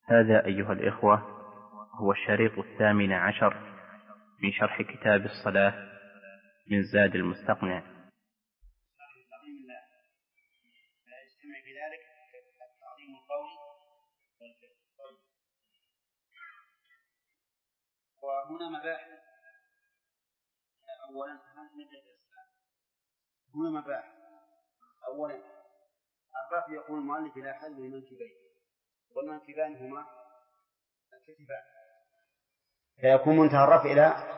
هذا أيها الإخوة هو الشريط 18 من شرح كتاب الصلاة من زاد المستقنع. يجتمع في ذلك التعظيم القولي والفعل. وهنا مباحث. أولا هنا مباحث. أولا الرفع يقول المؤلف إلى حد المنكبين، والمنكبان هما الكتفان، فيكون منتهى الرفع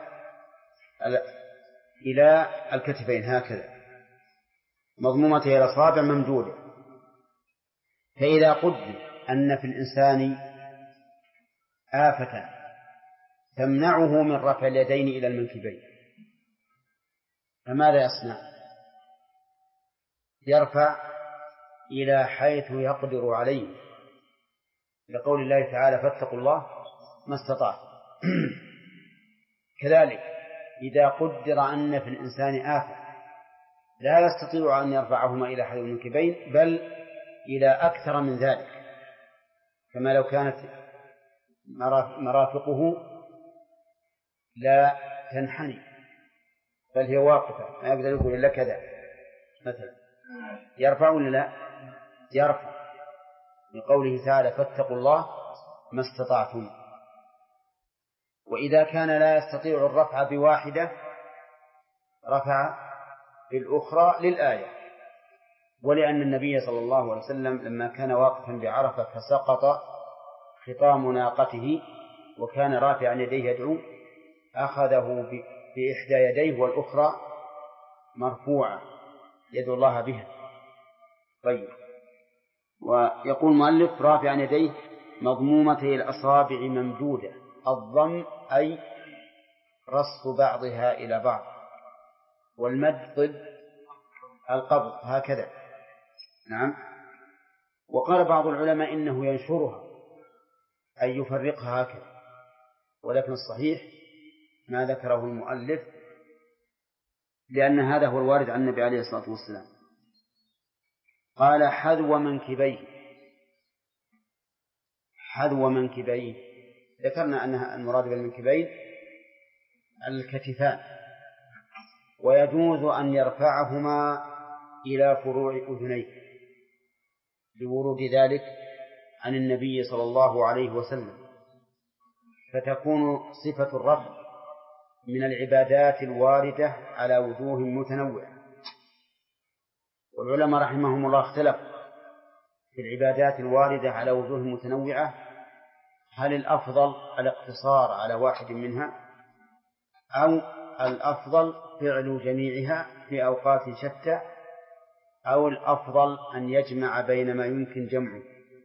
إلى الكتفين هكذا، مضمومة إلى الأصابع ممدودة. فإذا قدر أن في الإنسان آفة تمنعه من رفع اليدين إلى المنكبين، فماذا يصنع؟ يرفع إلى حيث يقدر عليه، لقول الله تعالى فاتقوا الله ما استطعتم. كذلك إذا قدر أن في الإنسان آفة لا يستطيع أن يرفعهما إلى حد المنكبين بل إلى أكثر من ذلك، كما لو كانت مرافقه لا تنحني بل هي واقفة ما يقدر يقول إلا كذا مثلا، يرفع ولا لا؟ يرفع، لقوله تعالى فاتقوا الله ما استطعتم. وإذا كان لا يستطيع الرفع بواحدة رفع بالأخرى للآية، ولأن النبي صلى الله عليه وسلم لما كان واقفا بعرفة فسقط خطام ناقته وكان رافعا يديه يدعو، أخذه بإحدى يديه والأخرى مرفوعة يدعو الله بها. طيب، ويقول المؤلف رافعا يديه مضمومتي الأصابع ممدودة. الضم أي رص بعضها إلى بعض، والمد ضد القبض هكذا. نعم. وقال بعض العلماء إنه ينشرها أي يفرقها هكذا، ولكن الصحيح ما ذكره المؤلف، لأن هذا هو الوارد عن النبي عليه الصلاة والسلام. قال حذو منكبيه. حذو منكبيه، ذكرنا أن المراد بالمنكبين الكتفان، ويجوز أن يرفعهما إلى فروع أذنيه لورود ذلك عن النبي صلى الله عليه وسلم، فتكون صفة الرفع من العبادات الواردة على وجوه متنوعة. والعلماء رحمهم الله اختلفوا في العبادات الواردة على وجوه متنوعة، هل الأفضل الاقتصار على واحد منها أو الأفضل فعل جميعها في أوقات شتى أو الأفضل أن يجمع بين ما يمكن جمعه.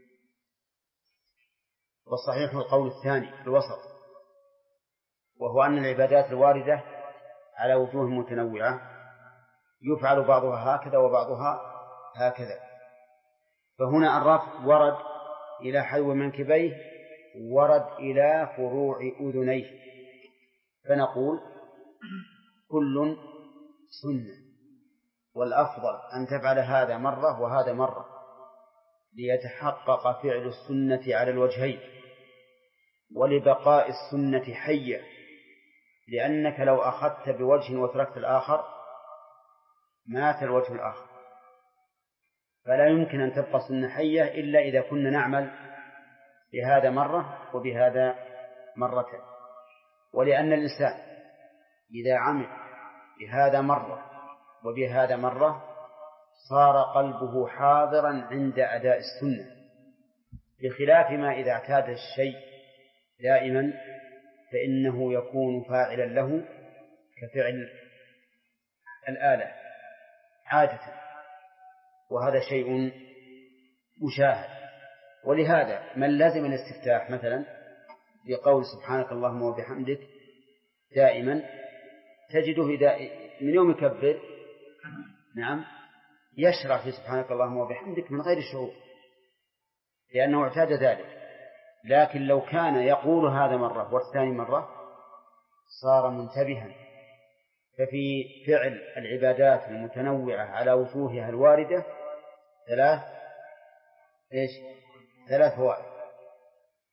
والصحيح القول الثاني الوسط، وهو أن العبادات الواردة على وجوه متنوعة يفعل بعضها هكذا وبعضها هكذا. فهنا الرفع ورد إلى حذو منكبيه، ورد إلى فروع أذنيه، فنقول كل سنة، والأفضل أن تفعل هذا مرة وهذا مرة ليتحقق فعل السنة على الوجهين ولبقاء السنة حية، لأنك لو أخذت بوجه وتركت الآخر مات الوجه الآخر، فلا يمكن أن تبقى السنة حية إلا إذا كنا نعمل بهذا مرة وبهذا مرة. ولأن الإنسان إذا عمل بهذا مرة وبهذا مرة صار قلبه حاضرا عند أداء السنة، بخلاف ما إذا اعتاد الشيء دائما فإنه يكون فاعلا له كفعل الآلة عادة، وهذا شيء مشاهد. ولهذا من لازم الاستفتاح مثلا بقول سبحانك اللهم وبحمدك دائما تجده من يوم يكبر نعم يشرع في سبحانك اللهم وبحمدك من غير شعور، لأنه اعتاد ذلك. لكن لو كان يقول هذا مرة والثاني مرة صار منتبها. ففي فعل العبادات المتنوعة على وجوهها الواردة ثلاث فوائد.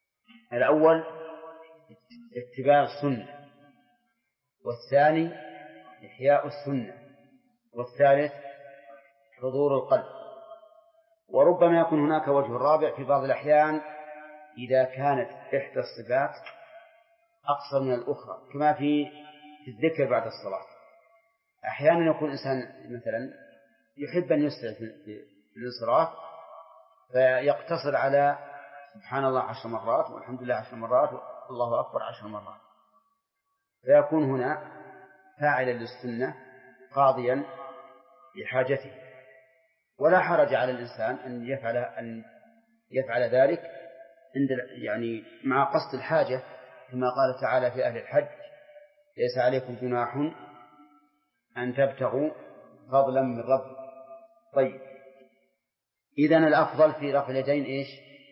الأول اتباع السنة، والثاني إحياء السنة، والثالث حضور القلب. وربما يكون هناك وجه رابع في بعض الأحيان إذا كانت إحدى الصفات أقصر من الأخرى، كما في الذكر بعد الصلاة. أحيانا يكون إنسان مثلا يحب أن يسرع في الانصراف فيقتصر على سبحان الله 10 مرات والحمد لله 10 مرات والله أكبر 10 مرات، فيكون هنا فاعلا للسنة قاضيا لحاجته. ولا حرج على الإنسان أن يفعل ذلك يعني مع قصد الحاجة، كما قال تعالى في أهل الحج: ليس عليكم جناح أن تبتغوا فضلا من ربكم. طيب، إذن الأفضل في رفع اليدين إيش؟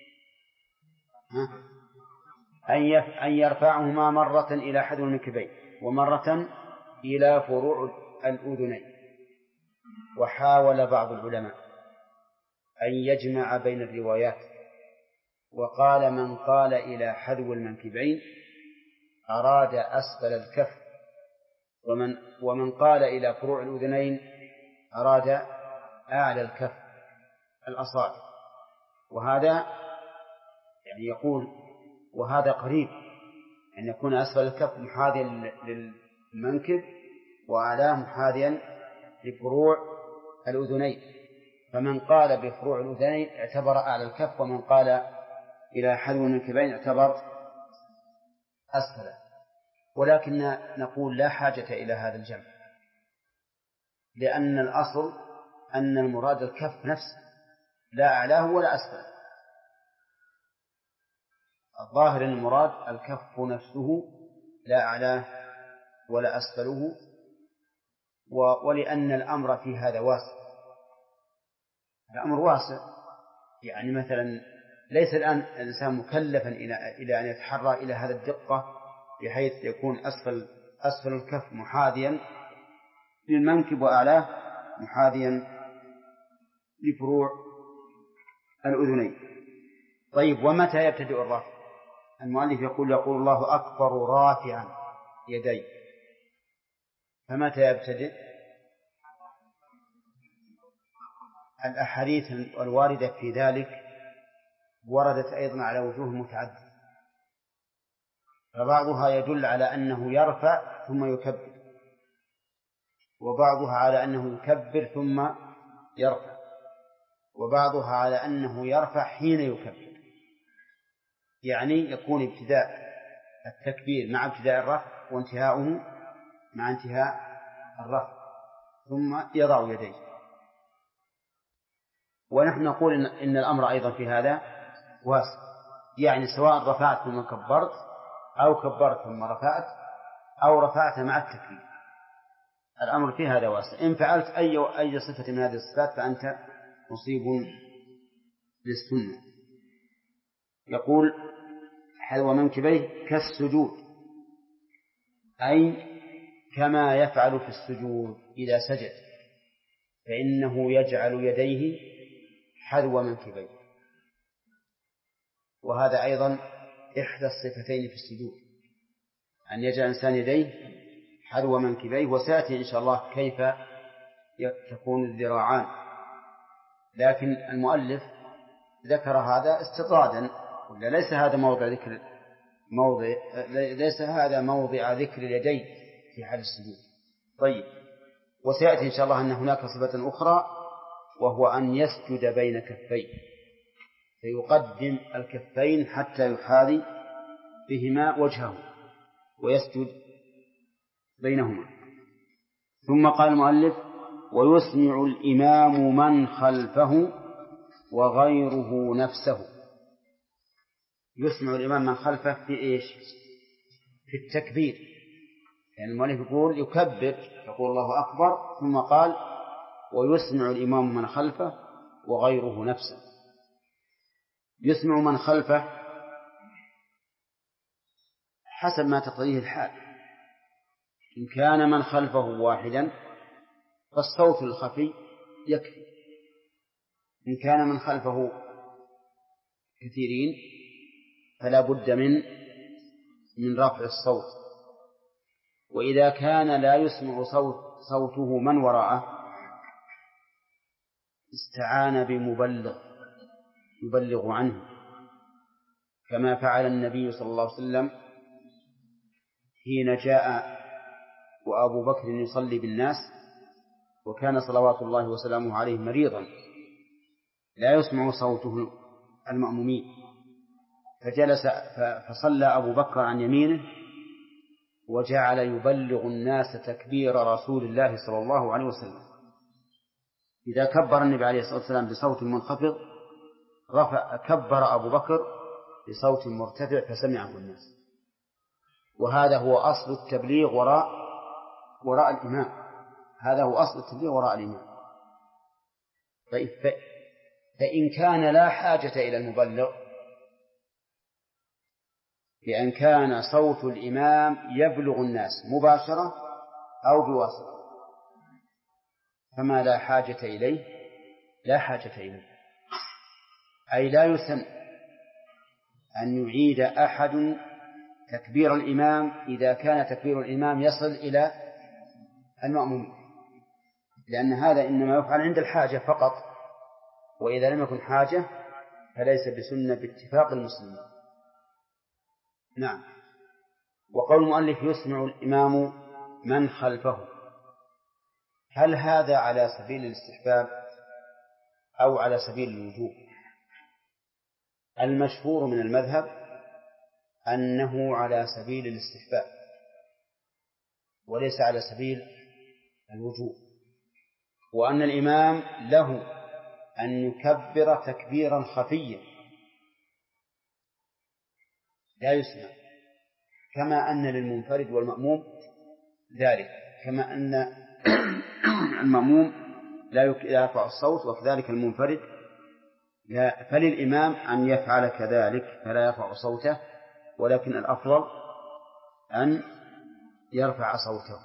أن يرفعهما مرة إلى حذو المنكبين ومرة إلى فروع الأذنين. وحاول بعض العلماء أن يجمع بين الروايات، وقال من قال إلى حذو المنكبين أراد أسفل الكف، ومن قال إلى فروع الأذنين أراد أعلى الكف الأصابع. وهذا يعني يقول وهذا قريب أن يكون أسفل الكف محاذيا للمنكب وأعلاه محاذيا لفروع الأذنين، فمن قال بفروع الأذنين اعتبر أعلى الكف، ومن قال إلى حذو المنكبين اعتبر أسفله. ولكن نقول لا حاجة إلى هذا الجمع، لأن الأصل أن المراد الكف نفسه لا أعلاه ولا أسفله. الظاهر المراد الكف نفسه لا أعلاه ولا أسفله. ولأن الأمر في هذا واسع، الأمر واسع، يعني مثلا ليس الآن الإنسان مكلفا إلى أن يتحرى إلى هذا الدقة بحيث يكون أسفل الكف محاذيا للمنكب وأعلاه محاذيا لفروع الأذنين. طيب، ومتى يبتدئ الرفع؟ المؤلف يقول الله أكبر رافعا يديه، فمتى يبتدئ؟ الأحاديث الواردة في ذلك وردت أيضا على وجوه متعددة، فبعضها يدل على أنه يرفع ثم يكبر، وبعضها على أنه يكبر ثم يرفع، وبعضها على أنه يرفع حين يكبر. يعني يكون ابتداء التكبير مع ابتداء الرفع، وانتهاؤه مع انتهاء الرفع، ثم يضع يديه. ونحن نقول إن الأمر أيضا في هذا واسع، يعني سواء رفعت ثم كبرت، أو كبرت ثم رفعت، أو رفعت مع التكبير، الأمر في هذا واسع. إن فعلت أي صفة من هذه الصفات فأنت مصيب للسنة. يقول حذو منكبيه كالسجود، أي كما يفعل في السجود إذا سجد فإنه يجعل يديه حذو منكبيه. وهذا أيضا إحدى الصفتين في السجود، أن يجعل الإنسان يديه حذو منكبيه. وسيأتي إن شاء الله كيف تكون الذراعان، لكن المؤلف ذكر هذا استطرادا، ولا ليس هذا موضع ذكر اليدين في حال السجود. طيب، وسيأتي إن شاء الله أن هناك صفة أخرى، وهو أن يسجد بين كفيه، فيقدم الكفين حتى يحاذي بهما وجهه ويسجد بينهما. ثم قال المؤلف ويسمع الإمام من خلفه وغيره نفسه. يسمع الإمام من خلفه في إيش؟ في التكبير. يعني المؤلف يقول يكبر، يقول الله أكبر، ثم قال ويسمع الإمام من خلفه وغيره نفسه. يسمع من خلفه حسب ما تقتضيه الحال. إن كان من خلفه واحدا فالصوت الخفي يكفي، إن كان من خلفه كثيرين فلا بد من رفع الصوت. وإذا كان لا يسمع صوته من وراءه استعان بمبلغ يبلغ عنه، كما فعل النبي صلى الله عليه وسلم حين جاء وأبو بكر يصلي بالناس، وكان صلوات الله وسلامه عليه مريضا لا يسمع صوته المأمومين، فجلس فصلى أبو بكر عن يمينه وجعل يبلغ الناس تكبير رسول الله صلى الله عليه وسلم. إذا كبر النبي عليه الصلاة والسلام بصوت منخفض كبر أبو بكر بصوت مرتفع فسمعه الناس. وهذا هو أصل التبليغ وراء الإمام. هذا هو أصل التبليغ وراء الإمام. فإن كان لا حاجة إلى المبلغ، لأن كان صوت الإمام يبلغ الناس مباشرة أو بواسطة، فما لا حاجة إليه لا حاجة إليه، أي لا يسن أن يعيد أحد تكبير الإمام إذا كان تكبير الإمام يصل إلى المأمومين، لأن هذا إنما يفعل عند الحاجة فقط، وإذا لم يكن حاجة فليس بسنة باتفاق المسلمين. نعم. وقول المؤلف يسمع الإمام من خلفه، هل هذا على سبيل الاستحباب أو على سبيل الوجوب؟ المشهور من المذهب أنه على سبيل الاستحباب وليس على سبيل الوجوب، وأن الإمام له أن يكبر تكبيرا خفيا لا يسمع، كما أن للمنفرد والمأموم ذلك، كما أن المأموم لا يرفع الصوت وكذلك المنفرد لا، فللإمام أن يفعل كذلك فلا يرفع صوته، ولكن الأفضل أن يرفع صوته.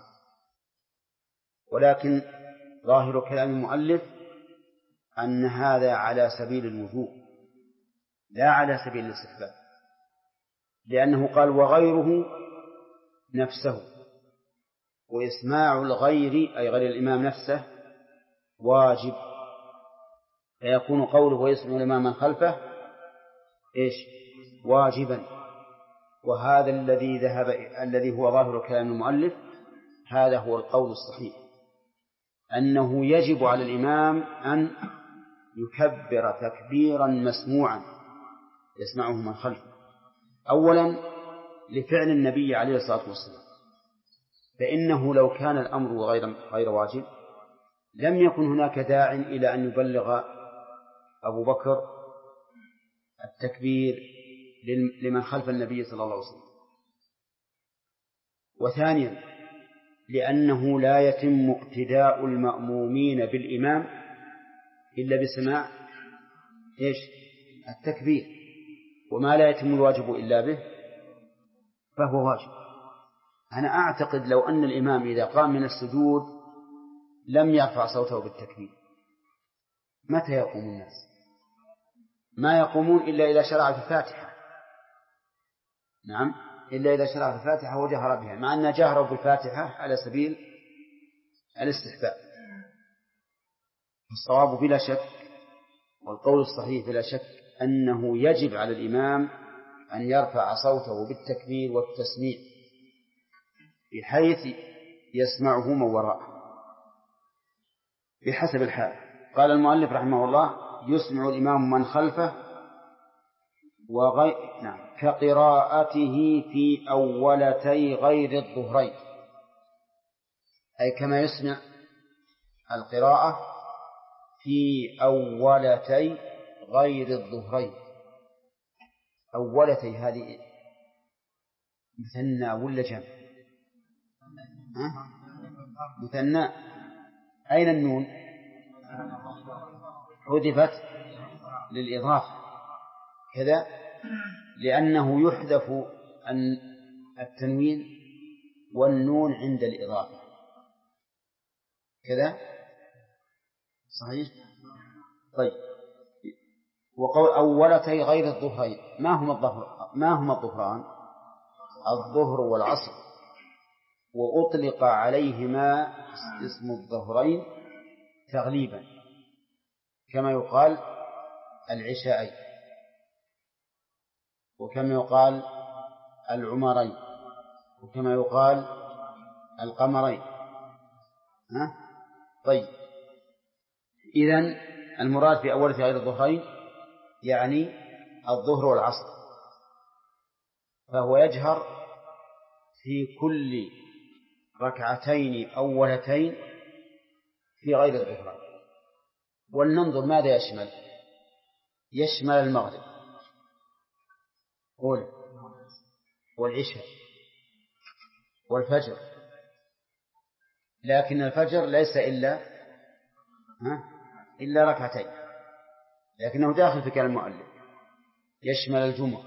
ولكن ظاهر كلام المؤلف أن هذا على سبيل الوجوب لا على سبيل الاستحباب، لأنه قال وغيره نفسه، وإسماع الغير أي غير الإمام نفسه واجب، فيكون قوله ويسمع الإمام من خلفه إيش؟ واجبا. وهذا الذي هو ظاهر كلام المؤلف، هذا هو القول الصحيح، أنه يجب على الإمام أن يكبر تكبيرا مسموعا يسمعه من خلفه، أولا لفعل النبي عليه الصلاة والسلام، فإنه لو كان الأمر غير واجب لم يكن هناك داع إلى أن يبلغ أبو بكر التكبير لمن خلف النبي صلى الله عليه وسلم. وثانيا لأنه لا يتم اقتداء المأمومين بالإمام إلا بسماع إيش؟ التكبير، وما لا يتم الواجب إلا به فهو واجب. أنا أعتقد لو أن الإمام إذا قام من السجود لم يرفع صوته بالتكبير متى يقوم الناس؟ ما يقومون إلا إذا شرع في الفاتحة. نعم، إلا إذا شرع في الفاتحة وجهر بها، مع أن جهروا بالفاتحة على سبيل الاستحباب. الصواب بلا شك والقول الصحيح بلا شك أنه يجب على الإمام أن يرفع صوته بالتكبير والتسميع بحيث يسمعه من وراءه بحسب الحال. قال المؤلف رحمه الله يسمع الإمام من خلفه نعم كقراءته في أولتي غير الظهرين، أي كما يسمع القراءة في أولتي غير الظهرين. أولتي هذه مثنى ولا جمع؟ مثنى. أين النون؟ حذفت للإضافة كذا، لأنه يحذف التنوين والنون عند الإضافة كذا، صحيح؟ طيب، وقول أولتي غير الظهرين، ما هما الظهران؟ الظهر والعصر، وأطلق عليهما اسم الظهرين تغليبا، كما يقال العشاءين، وكما يقال العمرين، وكما يقال القمرين. طيب، إذن المراد في أول غير الظهرين يعني الظهر والعصر، فهو يجهر في كل ركعتين أولتين في غير الظهرين. ولننظر ماذا يشمل. يشمل المغرب والعشاء والفجر، لكن الفجر ليس إلا ركعتين، لكنه داخل في كلام المؤلف. يشمل الجمعة،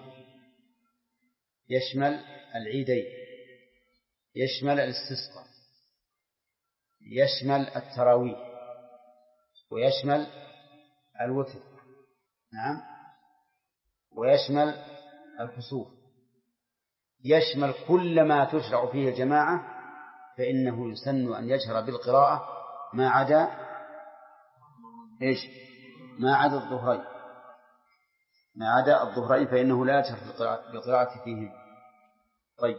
يشمل العيدين، يشمل الاستسقاء، يشمل التراويح، ويشمل الوتر، نعم، ويشمل الكسوف، يشمل كل ما تشرع فيه الجماعة، فإنه يسن أن يجهر بالقراءة ما عدا الظهرين، ما عدا الظهرين فإنه لا يجهر بالقراءة فيهم. طيب،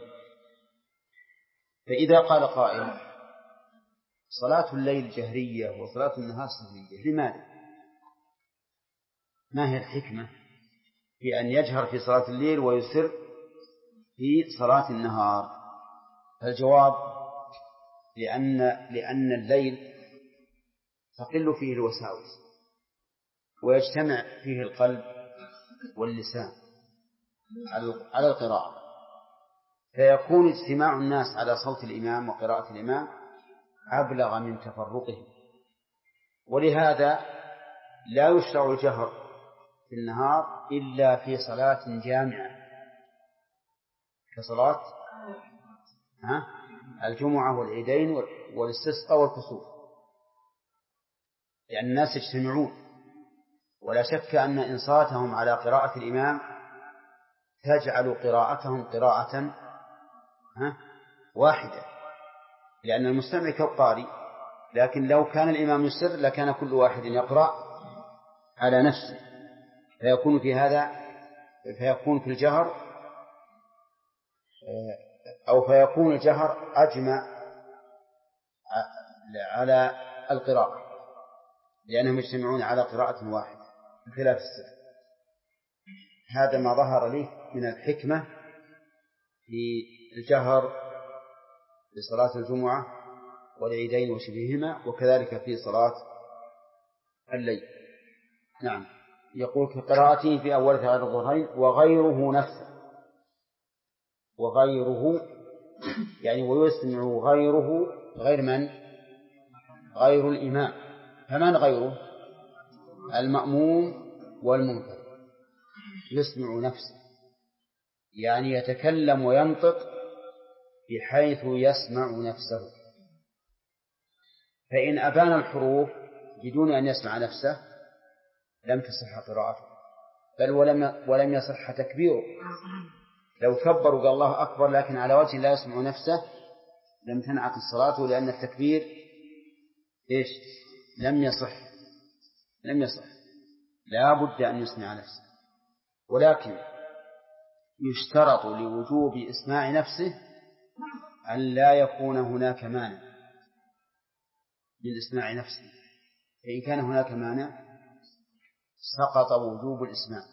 فإذا قال قائل صلاة الليل جهرية وصلاة النهار سرية، لماذا؟ ما هي الحكمة في أن يجهر في صلاة الليل ويسر في صلاة النهار؟ الجواب: لأن الليل تقل فيه الوساوس ويجتمع فيه القلب واللسان على القراءة، فيكون اجتماع الناس على صوت الإمام وقراءة الإمام أبلغ من تفرقهم، ولهذا لا يشرع الجهر في النهار إلا في صلاة جامعة كصلاة الجمعة والعيدين والاستسقاء والكسوف، لأن الناس يجتمعون، ولا شك أن إنصاتهم على قراءة الإمام تجعل قراءتهم قراءة واحدة، لأن المستمع كالقارئ، لكن لو كان الإمام يسر لكان كل واحد يقرأ على نفسه، فيكون في الجهر فيكون الجهر أجمع على القراءة، لأنهم يجتمعون على قراءة واحدة بخلاف السر. هذا ما ظهر لي من الحكمة في الجهر في صلاة الجمعة والعيدين وشبههما، وكذلك في صلاة الليل. نعم، يقول كقراءته في أول غير الظهرين وغيره نفسه، وغيره يعني ويسمع غيره، غير من؟ غير الإمام. فمن غيره؟ المأموم والمنفرد. يسمع نفسه يعني يتكلم وينطق بحيث يسمع نفسه، فإن أبان الحروف بدون أن يسمع نفسه لم تصح قراءته، بل ولم يصح تكبيره. لو كبر وقال الله أكبر لكن على وجه لا يسمع نفسه لم تنعقد الصلاة، لأن التكبير لم يصح، لا بد أن يسمع نفسه. ولكن يشترط لوجوب إسماع نفسه أن لا يكون هناك مانع من إسماع نفسه، فإن كان هناك مانع سقط وجوب الإسماع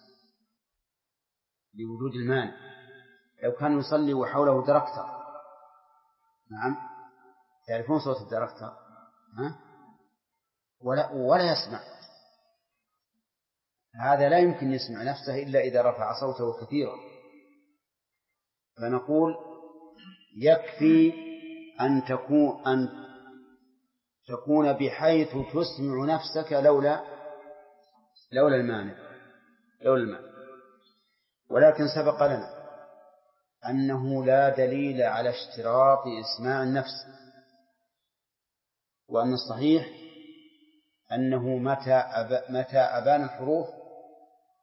لوجود المانع. لو كان يصلي وحوله دركتر، نعم، تعرفون صوت الدركتر، ولا يسمع، هذا لا يمكن يسمع نفسه إلا إذا رفع صوته كثيرا. فنقول يكفي أن تكون بحيث تسمع نفسك لولا المانع. ولكن سبق لنا أنه لا دليل على اشتراط إسماع النفس، وأن الصحيح أنه متى أبان الحروف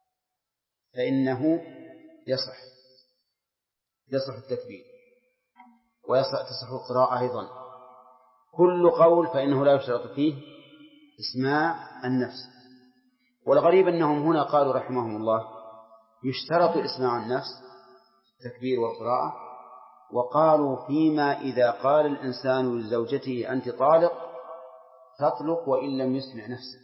فإنه يصح التكبير وتصح القراءة أيضا. كل قول فإنه لا يشترط فيه إسماع النفس. والغريب أنهم هنا قالوا رحمهم الله يشترط إسماع النفس التكبير والقراءة، وقالوا فيما إذا قال الإنسان لزوجته أنت طالق تطلق وإن لم يسمع نفسه.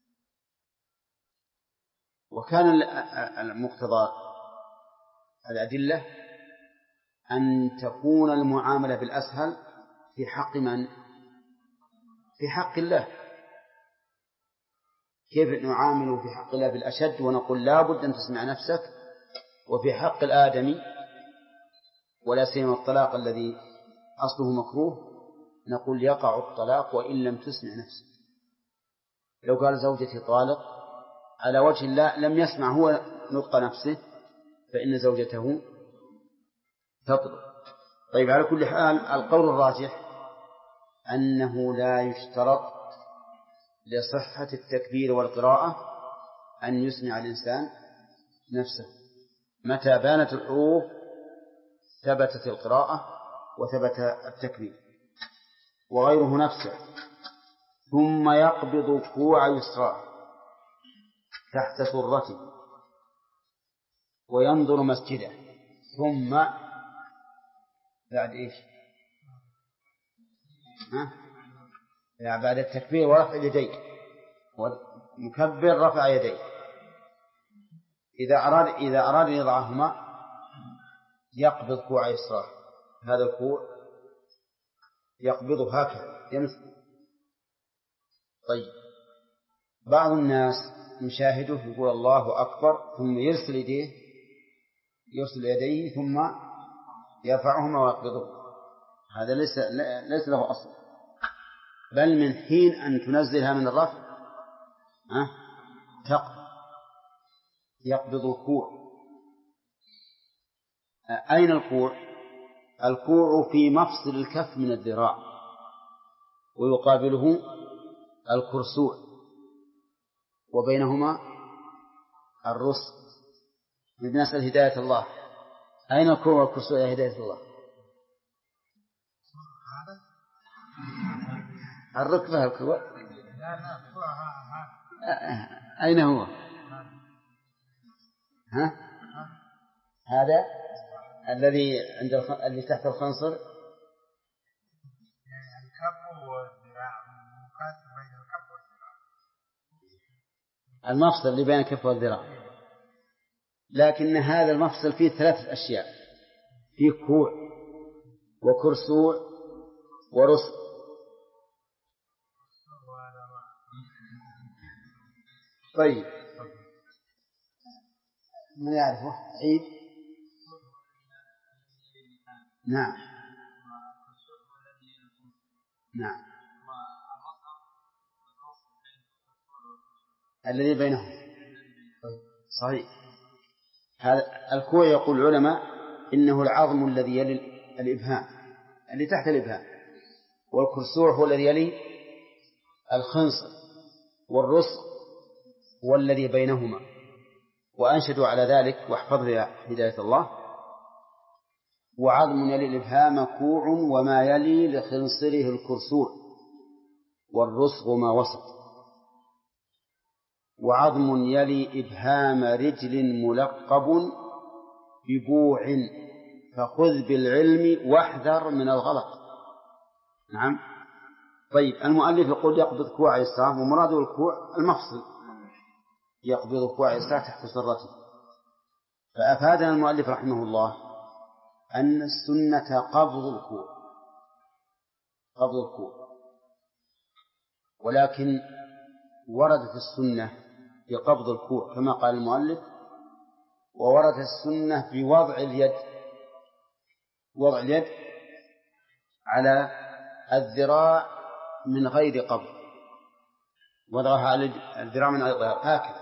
وكان المقتضى الأدلة أن تكون المعاملة بالأسهل في حق من؟ في حق الله. كيف نعامل في حق الله بالأشد ونقول لا بد أن تسمع نفسك، وفي حق الآدمي ولا سيما الطلاق الذي أصله مكروه نقول يقع الطلاق وإن لم تسمع نفسك. لو قال زوجتي طالق على وجه الله لم يسمع هو نطق نفسه فإن زوجته تطلق. طيب على كل حال القول الراجح أنه لا يشترط لصحة التكبير والقراءة أن يسمع الإنسان نفسه. متى بانت الحروف ثبتت القراءة وثبت التكبير. وغيره نفسه. ثم يقبض كوع يسراه تحت سرته وينظر مسجده. ثم بعد إيش؟ يعني بعد التكبير ورفع يديه، مكبر رفع يديه. إذا أراد أن يضعهما يقبض كوع يسراه. هذا الكوع يقبضه هكذا يمسك. طيب بعض الناس نشاهده يقول الله أكبر ثم يرسل يديه ثم يرفعهما ويقبضه. هذا ليس له أصل، بل من حين أن تنزلها من الرفع يقبض الكوع. أين الكوع؟ الكوع في مفصل الكف من الذراع، ويقابله الكرسوع، وبينهما الرسغ. نسأل هداية الله. أين الكوع والكرسوع يا هداية الله؟ الركبة الكوع. أين هو؟ هذا الذي عند اللي تحت الخنصر. الكف والذراع بين الكف والذراع. المفصل اللي بين الكف والذراع. لكن هذا المفصل فيه 3 أشياء، فيه كوع وكرسوع ورسغ. طيب من يعرفه؟ عيد. نعم الذي بينهم. صحيح. هذا الكوع يقول العلماء إنه العظم الذي يلي الإبهام اللي تحت الإبهام، والكرسوع هو الذي يلي الخنصر، والرسغ هو الذي بينهما. وأنشدوا على ذلك واحفظ يا هداية الله: وعظم يلي الإبهام كوع وما يلي لخنصره الكرسوع والرسغ ما وسط. وعظم يلي إبهام رجل ملقب ببوع فخذ بالعلم واحذر من الغلط. نعم. طيب المؤلف يقول يقبض كوع يسراه، ومراده الكوع المفصل، يقبض كوع يسراه تحت سرته. فأفادنا المؤلف رحمه الله أن السنة قبض الكوع، ولكن وردت السنة بقبض الكوع كما قال المؤلف، ووردت السنة بوضع اليد على الذراع من غير قبض، وضعها على الذراع من غير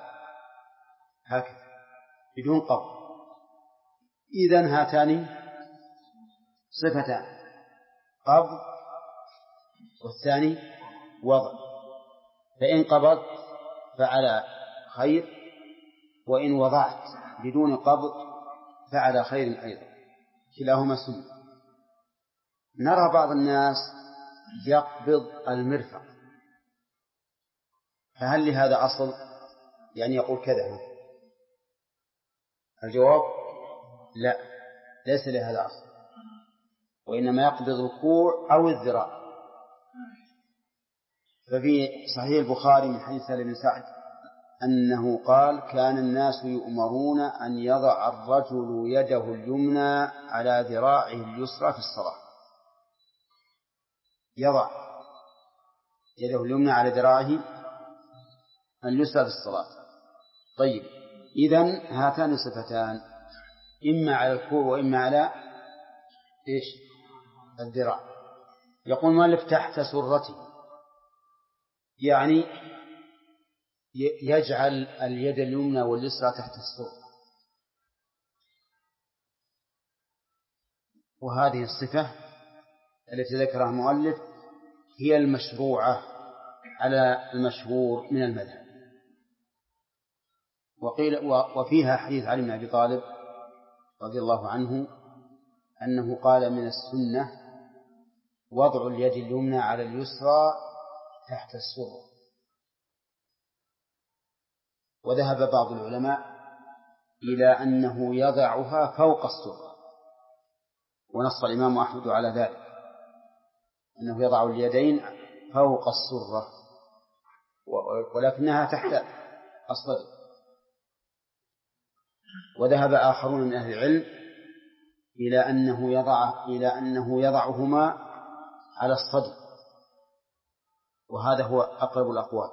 هكذا بدون قبض. إذن هاتان صفتان: قبض والثاني وضع. فإن قبضت فعلى خير، وإن وضعت بدون قبض فعلى خير أيضا، كلاهما سنة. نرى بعض الناس يقبض المرفق، فهل لهذا أصل؟ يعني يقول كذا. الجواب لا، ليس لهذا أصل، وإنما يقبض الكوع أو الذراع. ففي صحيح البخاري من حديث سهل بن سعد أنه قال: كان الناس يؤمرون أن يضع الرجل يده اليمنى على ذراعه اليسرى في الصلاة. يضع يده اليمنى على ذراعه اليسرى في الصلاة. طيب، إذن هاتان صفتان، إما على الكوع وإما على الذراع. يقول المؤلف: تحت سرته، يعني يجعل اليد اليمنى واليسرى تحت السرة. وهذه الصفة التي ذكرها المؤلف هي المشروعة على المشهور من المذهب. وفيها حديث علي بن أبي طالب رضي الله عنه أنه قال: من السنة وضع اليد اليمنى على اليسرى تحت السرة. وذهب بعض العلماء إلى أنه يضعها فوق السرة، ونص الإمام أحمد على ذلك، أنه يضع اليدين فوق السرة ولكنها تحت الصدر. وذهب آخرون من أهل العلم إلى أنه يضعهما على الصدر، وهذا هو أقرب الأقوال.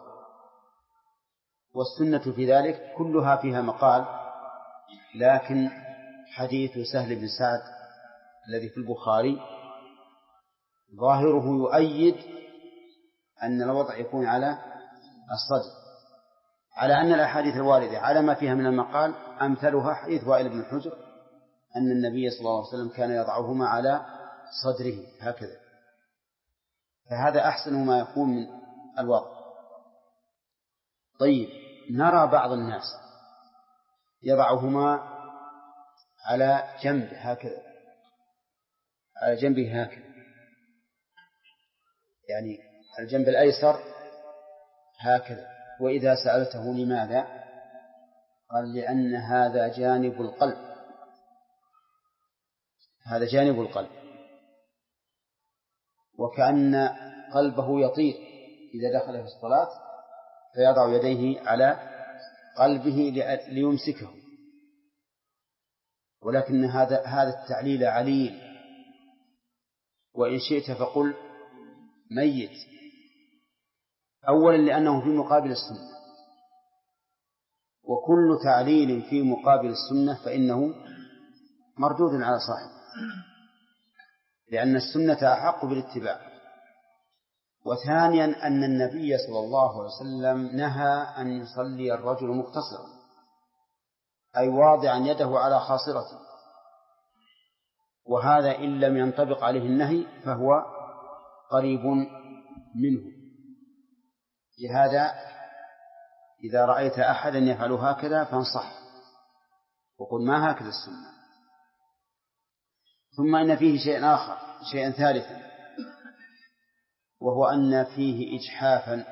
والسنة في ذلك كلها فيها مقال، لكن حديث سهل بن سعد الذي في البخاري ظاهره يؤيد أن الوضع يكون على الصدر، على أن الأحاديث الواردة على ما فيها من المقال أمثلها حديث وائل بن حجر أن النبي صلى الله عليه وسلم كان يضعهما على صدره هكذا. فهذا أحسن ما يكون من الوضع. طيب، نرى بعض الناس يضعهما على جنب هكذا، على جنبه هكذا، يعني الجنب الأيسر هكذا. وإذا سألته لماذا؟ قال: لأن هذا جانب القلب، هذا جانب القلب، وكأن قلبه يطير إذا دخل في الصلاة، فيضع يديه على قلبه ليمسكه. ولكن هذا التعليل عليل، وإن شئت فقل ميت. أولا لأنه في مقابل السنة، وكل تعليل في مقابل السنة فإنه مردود على صاحبه، لأن السنة أحق بالاتباع. وثانيا أن النبي صلى الله عليه وسلم نهى أن يصلي الرجل مقتصرا، أي واضعا يده على خاصرته، وهذا إن لم ينطبق عليه النهي فهو قريب منه. لهذا إذا رأيت أحدا يفعل هكذا فانصح وقل: ما هكذا السنة. ثم إن فيه شيء آخر، شيئا ثالثا، وهو أن فيه إجحافا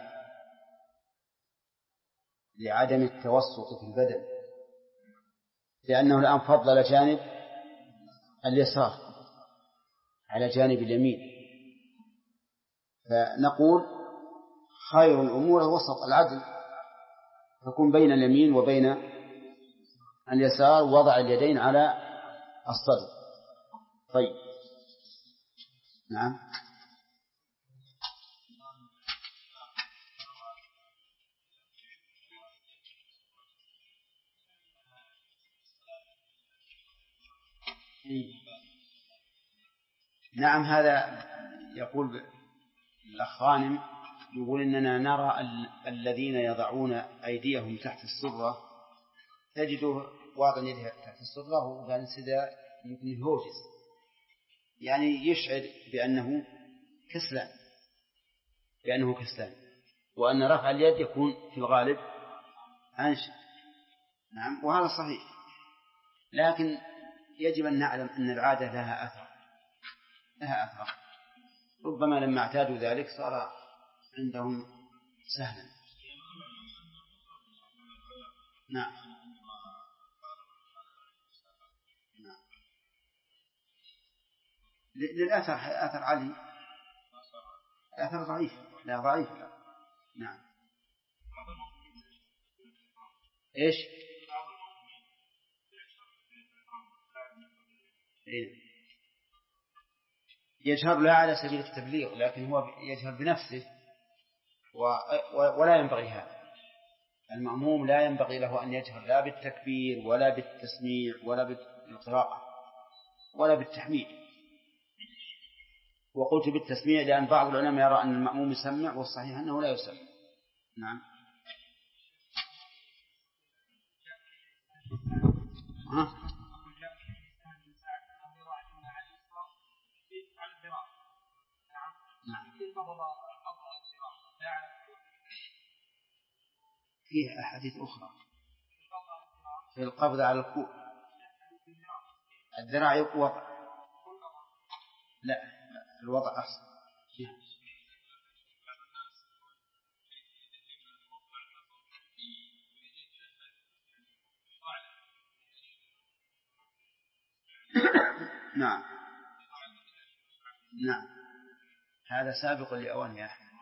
لعدم التوسط في البدن، لأنه الآن فضل جانب اليسار على جانب اليمين. فنقول: خير الأمور الوسط، العدل، فكن بين اليمين وبين اليسار، وضع اليدين على الصدر. طيب، نعم. نعم، هذا يقول الأخ غانم، يقول: إننا نرى الذين يضعون أيديهم تحت السرة تجده واضع يده تحت السرة وقال سدا يمكن يهوجس، يعني يشعر بأنه كسلان، وأن رفع اليد يكون في الغالب أنشط. نعم، وهذا صحيح، لكن يجب أن نعلم أن العادة لها أثر ربما لما اعتادوا ذلك صار عندهم سهلا. نعم. للأثر أثر علي أثر ضعيف لا. نعم. إيش؟ يجهر لا على سبيل التبليغ، لكن هو يجهر بنفسه ولا ينبغي هذا. المأموم لا ينبغي له أن يجهر لا بالتكبير ولا بالتسميع ولا بالقراءة ولا بالتحميد. وقلت بالتسميع لأن بعض العلماء يرى أن المأموم يسمع، والصحيح أنه لا يسمع. نعم. فيه أحاديث أخرى في القبض على الكوع. الذراع وضع، لا الوضع أحسن. نعم هذا سابق لأوان يا أحمد.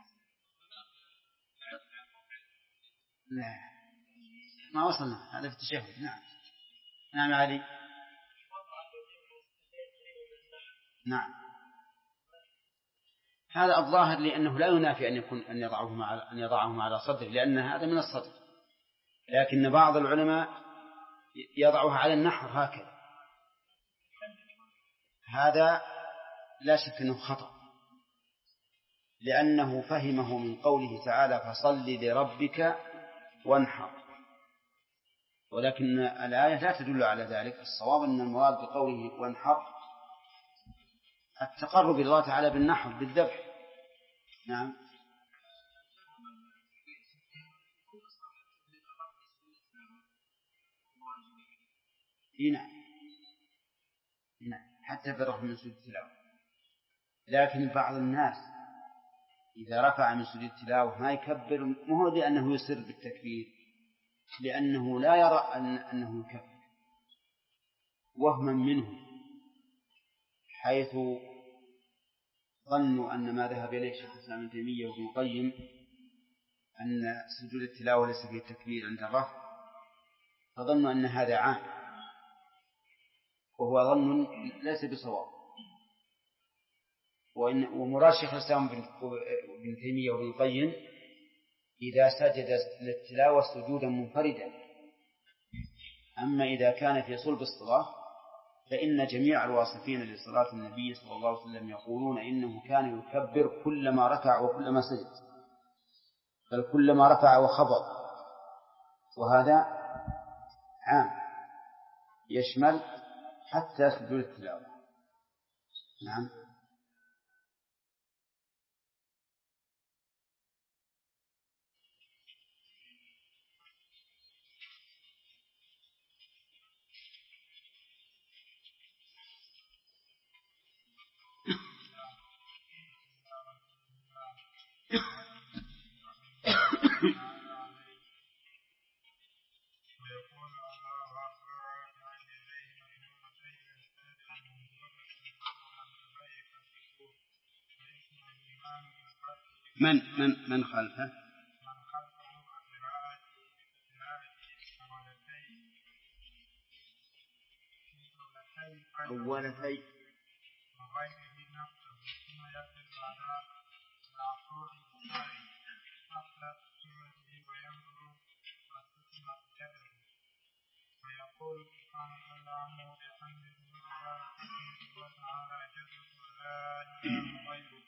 لا ما وصلنا، هذا في التشهد. نعم علي. نعم هذا الظاهر لأنه لا ينافي أن يضعهما على صدره، لأن هذا من الصدر، لكن بعض العلماء يضعها على النحر هكذا. هذا لا شك أنه خطأ، لأنه فهمه من قوله تعالى فصل لربك وانحر، ولكن الآية لا تدل على ذلك. الصواب أن المراد بقوله وانحر التقرب إلى الله تعالى بالنحر بالذبح. نعم. نعم حتى في الرفع من سجود التلاوة. لكن بعض الناس إذا رفع من سجود التلاوة ما يكبر، مو لأنه يسر بالتكبير، لأنه لا يرى أنه يكبر، وهما منه، حيث ظنوا أن ما ذهب إليه شيخ الإسلام ابن تيمية وابن القيم أن سجود التلاوة ليس فيه التكبير عند الرفع، فظنوا أن هذا عام، وهو ظن ليس بصواب. ومراد شيخ الإسلام ابن تيمية وابن القيم إذا سجد للتلاوة سجودا منفردا. أما إذا كان في صلب الصلاة فإن جميع الواصفين لصلاة النبي صلى الله عليه وسلم يقولون إنه كان يكبر كلما ركع وكلما سجد، بل كلما رفع وخفض، وهذا عام يشمل حتى سجود التلاوة. نعم. من خلفه أولتي ويقول سبحانك اللهم وبحمدك وتعالى جدك لا إله غيرك.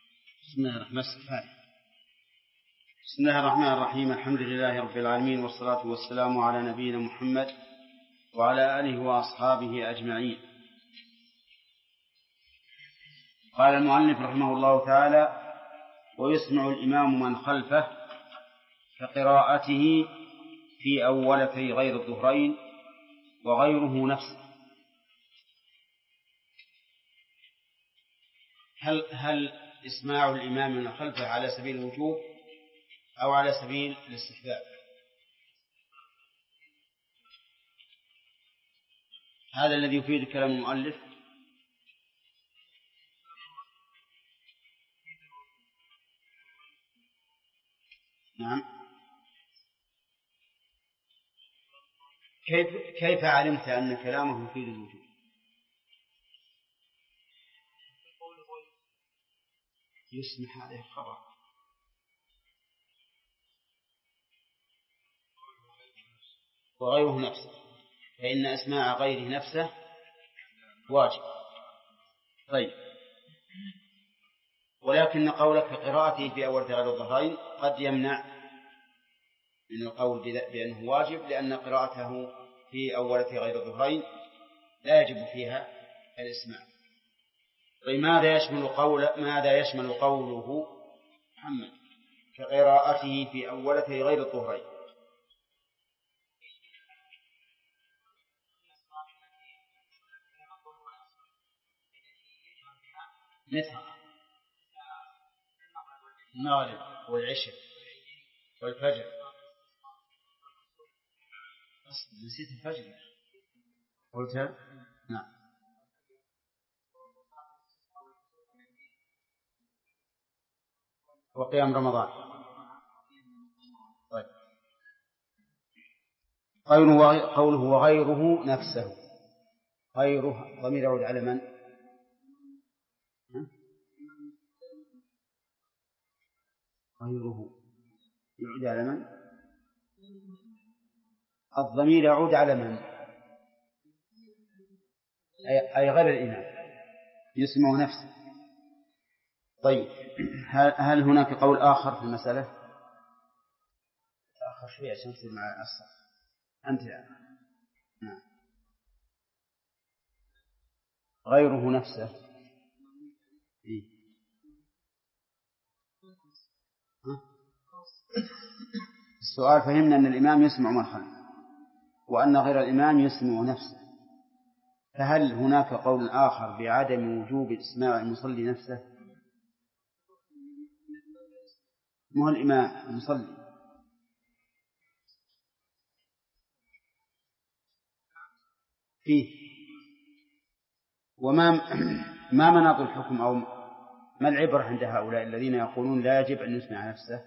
بسم الله الرحمن الرحيم. الحمد لله رب العالمين، والصلاة والسلام على نبينا محمد وعلى آله وأصحابه أجمعين. قال المؤلف رحمه الله تعالى: ويسمع الإمام من خلفه كقراءته في أولتي غير الظهرين وغيره نفسه. هل إسماع الإمام من خلفه على سبيل الوجوب أو على سبيل الاستحباب؟ هذا الذي يفيد كلام المؤلف. نعم. كيف علمت أن كلامه يفيد الوجوب؟ يسمح هذه الخبر. وغيره نفسه، فإن إسماع غيره نفسه واجب. طيب، ولكن قولك في قراءته في أول غير الظهرين قد يمنع من القول بأنه واجب، لأن قراءته في أول غير الظهرين لا يجب فيها الإسماع. طيب، ماذا يشمل قوله محمد كقراءته في أولته غير الظهرين؟ مثل المغرب والعشاء والفجر. نسيت الفجر قلت. نعم. وقيام رمضان. طيب، قوله وغيره نفسه، غيره ضمير يعود على من؟ غيره يعود على من؟ الضمير يعود على من؟ أي غير الإمام يسمع نفسه. طيب، هل هناك قول آخر في المسألة؟ تأخر شوي عشان تصير مع الصف. أنت يعني. نعم. غيره نفسه. إيه؟ السؤال فهمنا أن الإمام يسمع من خلفه وأن غير الإمام يسمع نفسه، فهل هناك قول آخر بعدم وجوب إسماع المصلي نفسه؟ مو الإمام المصلي. فيه. وما مناط الحكم أو ما العبرة عند هؤلاء الذين يقولون لا يجب أن يسمع نفسه؟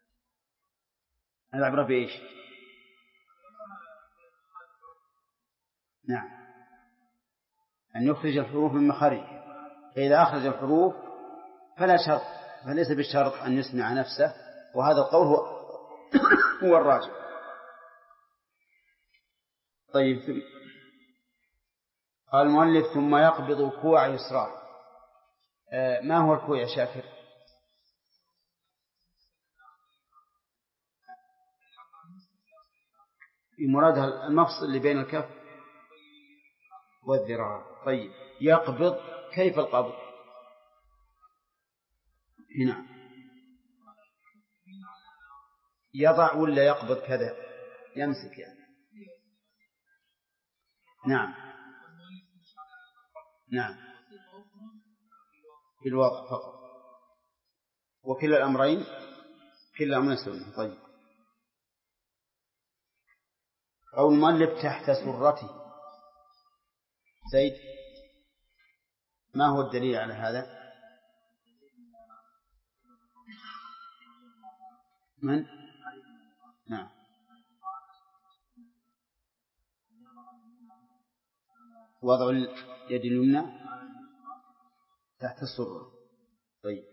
العبرة بإيش؟ نعم، أن يخرج الحروف من مخارجها، فإذا أخرج الحروف فلا شرط، فليس بالشرط أن يسمع نفسه، وهذا القول هو الراجح. طيب، قال المؤلف ثم يقبض كوع يسراه. ما هو الكوع يا شاكر؟ المراد المفصل اللي بين الكف والذراع. طيب، يقبض، كيف القبض هنا؟ يضع ولا يقبض كذا يمسك يعني؟ نعم. نعم، في الوضع فقط، وكلا الأمرين سنة. طيب، أو المؤلف تحت سرته. زيد، ما هو الدليل على هذا؟ من؟ نعم. وضع اليد اليمنى تحت السرة. طيب،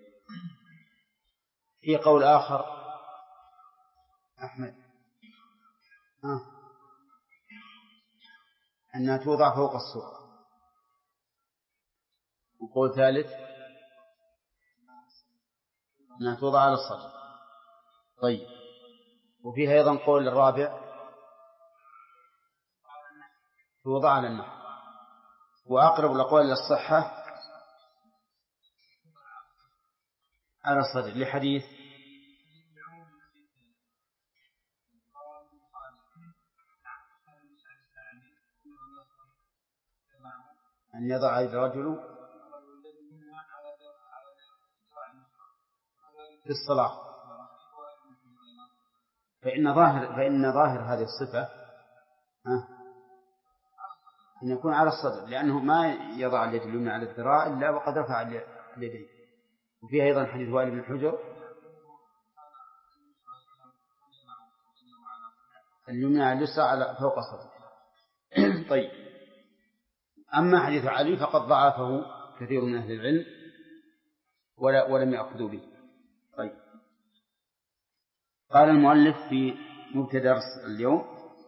في قول آخر أحمد أنها توضع فوق السرة، وقول ثالث أنها توضع على الصدر. طيب، وفيها أيضا قول الرابع توضع على النحر، وأقرب الأقوال للصحة على الصدر لحديث أن يضع الرجل في الصلاة. فإن ظاهر هذه الصفة أن يكون على الصدر، لأنه ما يضع اليد اليمنى على الذراع إلا وقد رفع اليدين. وفيها أيضا حديث وائل بن حجر اليمنى على اليسرى على فوق الصدر. طيب، أما حديث علي فقد ضعفه كثير من أهل العلم ولم يأخذوا به. طيب، قال المؤلف في مبتدأ درس اليوم: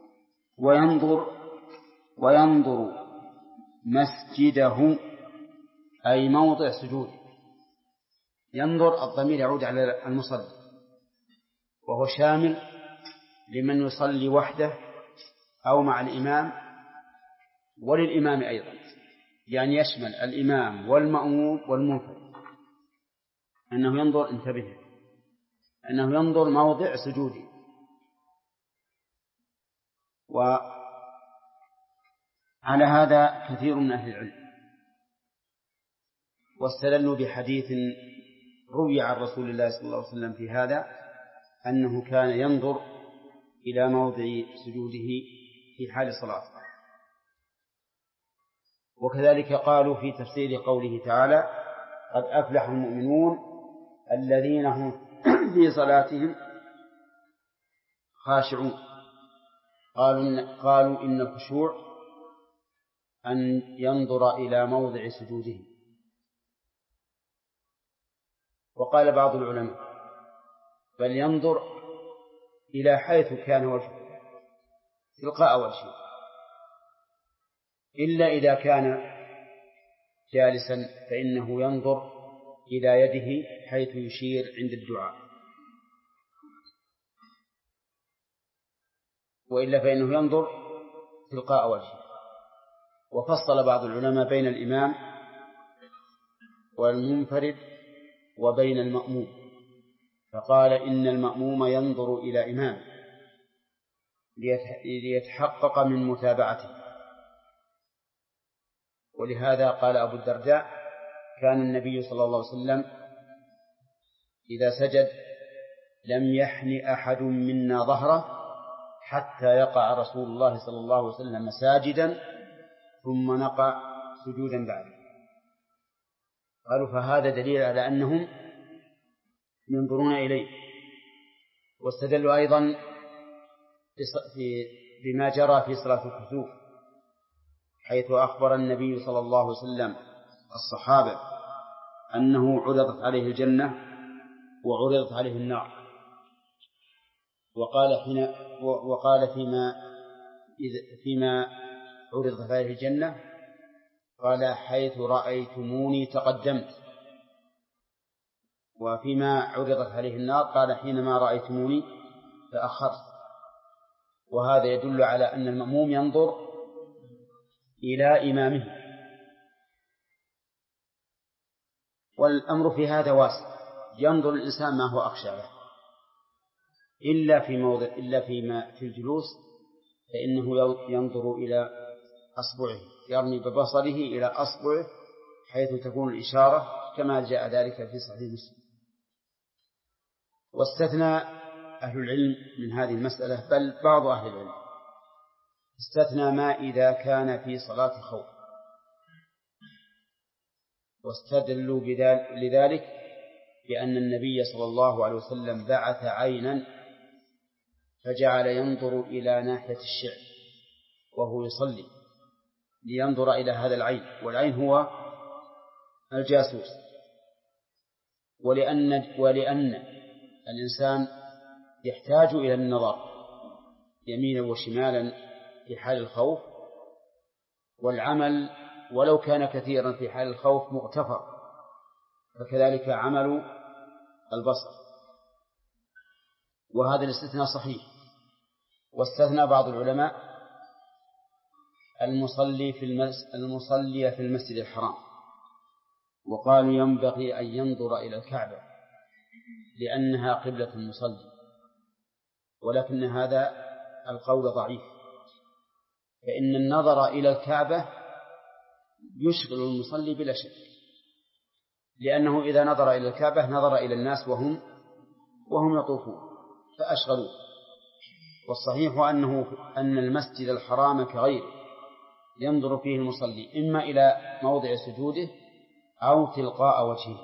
وينظر مسجده أي موضع سجوده. ينظر الضمير يعود على المصلي، وهو شامل لمن يصلي وحده أو مع الإمام وللإمام أيضا، يعني يشمل الإمام والمأموم والمنفرد. أنه ينظر، انتبه، أنه ينظر موضع سجوده. وعلى هذا كثير من أهل العلم، واستدلوا بحديث روي عن رسول الله صلى الله عليه وسلم في هذا، أنه كان ينظر إلى موضع سجوده في حال صلاته. وكذلك قالوا في تفسير قوله تعالى: قد أفلح المؤمنون الذين هم في صلاتهم خاشعون. قالوا إن الخشوع أن ينظر إلى موضع سجوده. وقال بعض العلماء: بل ينظر إلى حيث كان وجهه تلقاء وجهه، إلا إذا كان جالسا فإنه ينظر إلى يده حيث يشير عند الدعاء، وإلا فإنه ينظر تلقاء وجهه. وفصل بعض العلماء بين الإمام والمنفرد وبين المأموم، فقال إن المأموم ينظر إلى إمام ليتحقق من متابعته. ولهذا قال أبو الدرداء: كان النبي صلى الله عليه وسلم إذا سجد لم يحن أحد منا ظهره حتى يقع رسول الله صلى الله عليه وسلم ساجدا ثم نقع سجودا بعده. قالوا فهذا دليل على أنهم ينظرون إليه. واستدلوا أيضا بما جرى في صلاة الكسوف، حيث أخبر النبي صلى الله عليه وسلم الصحابة أنه عرضت عليه الجنة وعرضت عليه النار. وقال فيما عرضت عليه الجنة قال: حيث رأيتموني تقدمت. وفيما عرضت عليه النار قال: حينما رأيتموني تأخرت. وهذا يدل على أن المأموم ينظر إلى إمامه. والأمر في هذا واسع، ينظر الإنسان ما هو أخشى له، إلا فيما في الجلوس فإنه ينظر إلى أصبعه، يرمي ببصره إلى أصبعه حيث تكون الإشارة، كما جاء ذلك في صحيح مسلم. واستثنى أهل العلم من هذه المسألة، بل بعض أهل العلم استثنى ما إذا كان في صلاة خوف، واستدلوا لذلك بأن النبي صلى الله عليه وسلم بعث عينا فجعل ينظر إلى ناحية الشعب وهو يصلي لينظر إلى هذا العين، والعين هو الجاسوس. ولأن الإنسان يحتاج إلى النظر يمينا وشمالا في حال الخوف، والعمل ولو كان كثيرا في حال الخوف مغتفر، فكذلك عمل البصر. وهذا الاستثناء صحيح. واستثنى بعض العلماء المصلي في المسجد الحرام، وقالوا ينبغي أن ينظر إلى الكعبة لأنها قبلة المصلي، ولكن هذا القول ضعيف، فإن النظر إلى الكعبة يشغل المصلي بلا شك، لأنه إذا نظر إلى الكعبة نظر إلى الناس وهم وهم يطوفون فأشغلوه. والصحيح أن المسجد الحرام كغيره ينظر فيه المصلي إما إلى موضع سجوده أو تلقاء وجهه.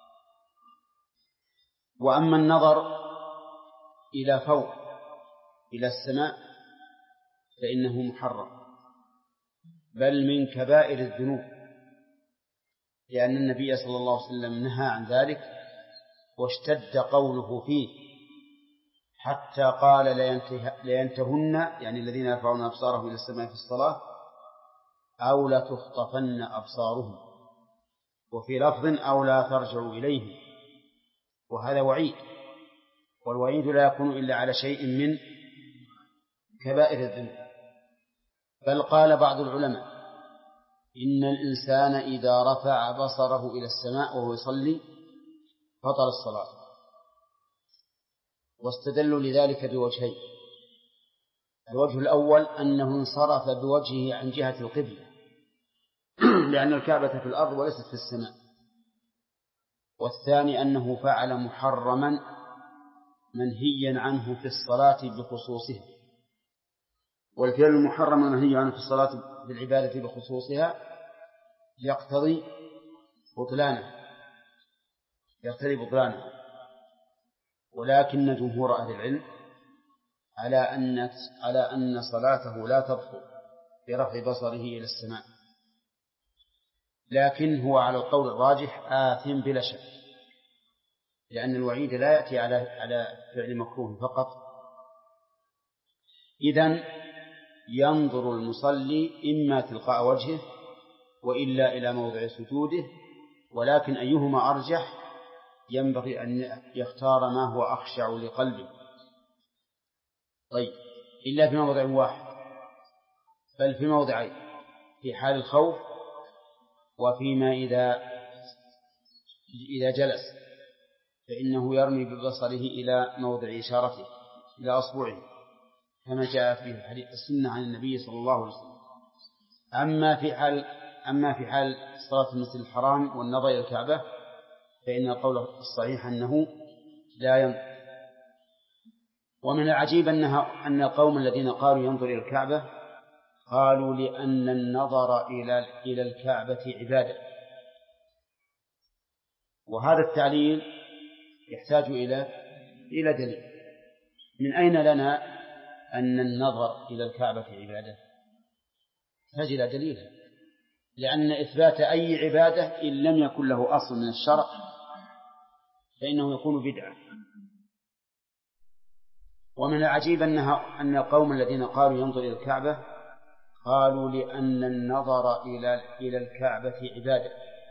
وأما النظر إلى فوق إلى السماء فإنه محرم، بل من كبائر الذنوب، لأن النبي صلى الله عليه وسلم نهى عن ذلك واشتد قوله فيه حتى قال لينتهن، يعني الذين يرفعون أبصارهم إلى السماء في الصلاة، أو لا تخطفن أبصارهم، وفي لفظ أو لا ترجعوا إليه. وهذا وعيد، والوعيد لا يكون إلا على شيء من كبائر الذنوب. بل قال بعض العلماء إن الإنسان إذا رفع بصره إلى السماء وهو يصلي بطل الصلاة. واستدلوا لذلك بوجهين: الوجه الأول أنه انصرف بوجهه عن جهة القبلة لأن الكعبة في الأرض وليست في السماء. والثاني أنه فعل محرما منهيا عنه في الصلاة بخصوصها. والفعل المحرم المنهي عنه في الصلاة بالعبادة بخصوصها يقتضي بطلانه. ولكن جمهور أهل العلم على أن صلاته لا تبطل برفع بصره إلى السماء، لكن هو على القول الراجح آثم بلا شك، لأن الوعيد لا يأتي على فعل مكروه فقط. إذن ينظر المصلي إما تلقاء وجهه وإلا إلى موضع سجوده، ولكن أيهما أرجح ينبغي أن يختار ما هو أخشع لقلبه. طيب، إلا في موضع واحد، بل في موضعين: في حال الخوف وفيما إذا جلس، فإنه يرمي ببصره إلى موضع إشارته إلى أصبعه كما جاء في حديث السنة عن النبي صلى الله عليه وسلم. أما في حال صلاة المسجد الحرام والنظر إلى الكعبة فإن القول الصحيح أنه لا ينظر. ومن العجيب أن القوم الذين قالوا ينظر إلى الكعبة قالوا لأن النظر إلى الكعبة عبادة، وهذا التعليل يحتاج إلى دليل. من أين لنا أن النظر إلى الكعبة عبادة؟ يحتاج إلى دليل، لأن إثبات أي عبادة إن لم يكن له أصل من الشرع فإنه يكون بدعة. ومن العجيب أن القوم الذين قالوا ينظر إلى الكعبة قالوا لأن النظر إلى الكعبة عبادة،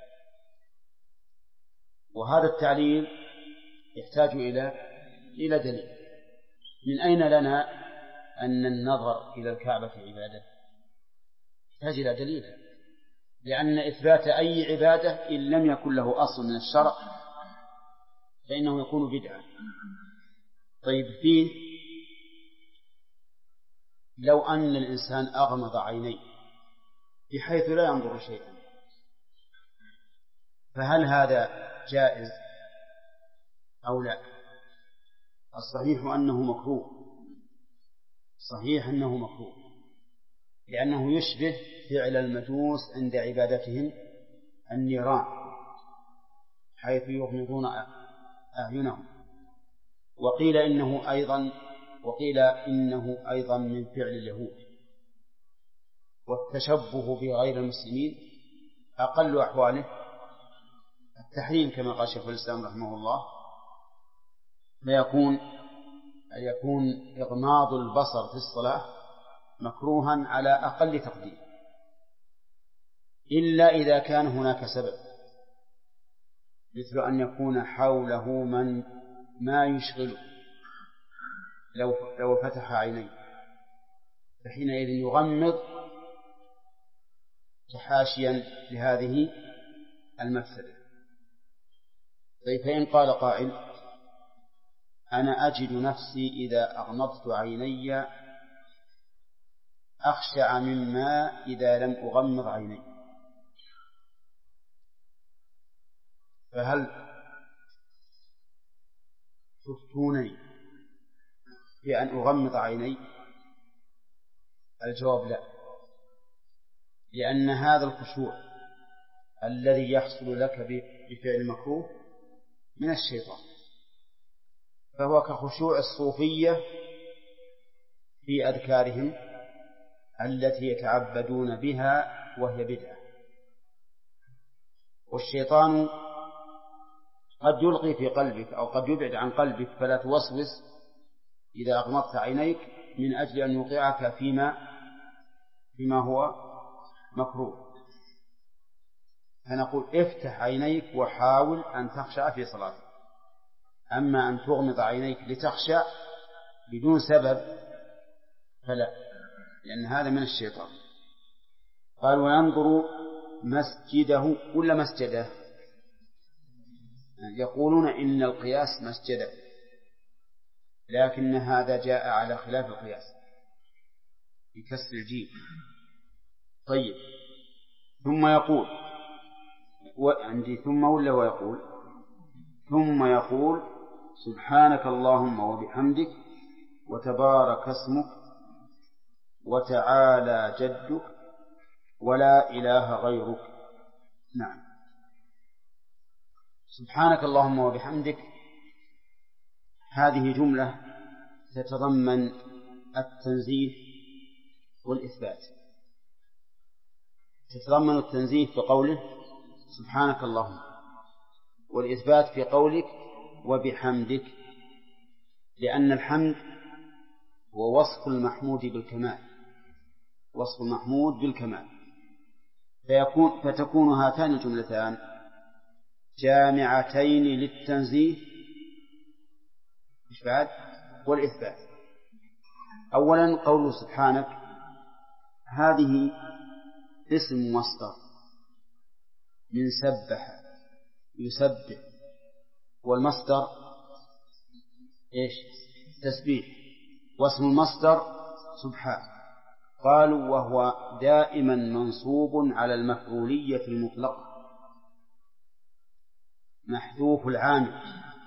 وهذا التعليل يحتاج إلى دليل. من أين لنا أن النظر إلى الكعبة عبادة؟ يحتاج إلى دليل، لأن إثبات أي عبادة إن لم يكن له أصل من الشرع فإنه يكون بدعة. طيب، فيه لو أن الإنسان أغمض عينيه بحيث لا ينظر شيئا، فهل هذا جائز أو لا؟ الصحيح أنه مكروه، لأنه يشبه فعل المجوس عند عبادتهم النيران حيث يغمضون أعينهم. وقيل إنه أيضا من فعل اليهود. والتشبه بغير المسلمين أقل أحواله التحريم كما قال شيخ الإسلام رحمه الله، فيكون إغماض البصر في الصلاة مكروها على أقل تقدير، إلا إذا كان هناك سبب، مثل أن يكون حوله ما يشغله لو فتح عينيه فحينئذ يغمض تحاشيا لهذه المفسدة. طيب، فإن قال قائل: أنا أجد نفسي إذا أغمضت عيني أخشع مما إذا لم أغمض عيني، تفتونني في أن أغمض عيني؟ الجواب لا، لأن هذا الخشوع الذي يحصل لك بفعل المكروه من الشيطان، فهو كخشوع الصوفية في أذكارهم التي يتعبدون بها وهي بدعة. والشيطان قد يلقي في قلبك أو قد يبعد عن قلبك فلا توسوس إذا أغمضت عينيك من أجل أن يوقعك فيما هو مكروه. فنقول افتح عينيك وحاول أن تخشع في صلاتك. أما أن تغمض عينيك لتخشع بدون سبب فلا، لأن هذا من الشيطان. قال وينظر مسجده ولا مسجده؟ يقولون إن القياس مسجده، لكن هذا جاء على خلاف القياس بكسر الجيم. طيب ثم يقول عندي ثم ولا ويقول؟ ثم يقول سبحانك اللهم وبحمدك وتبارك اسمك وتعالى جدك ولا إله غيرك. نعم، سبحانك اللهم وبحمدك هذه جملة تتضمن التنزيه والإثبات. تتضمن التنزيه في قوله سبحانك اللهم، والإثبات في قولك وبحمدك، لأن الحمد هو وصف المحمود بالكمال، وصف المحمود بالكمال، فتكون هاتان الجملتان جامعتين للتنزيه والإثبات. أولا قول سبحانك هذه اسم مصدر من سبح يسبح، والمصدر إيش؟ تسبيح، واسم المصدر سبحان. قالوا وهو دائما منصوب على المفعولية المطلقة محذوف العامل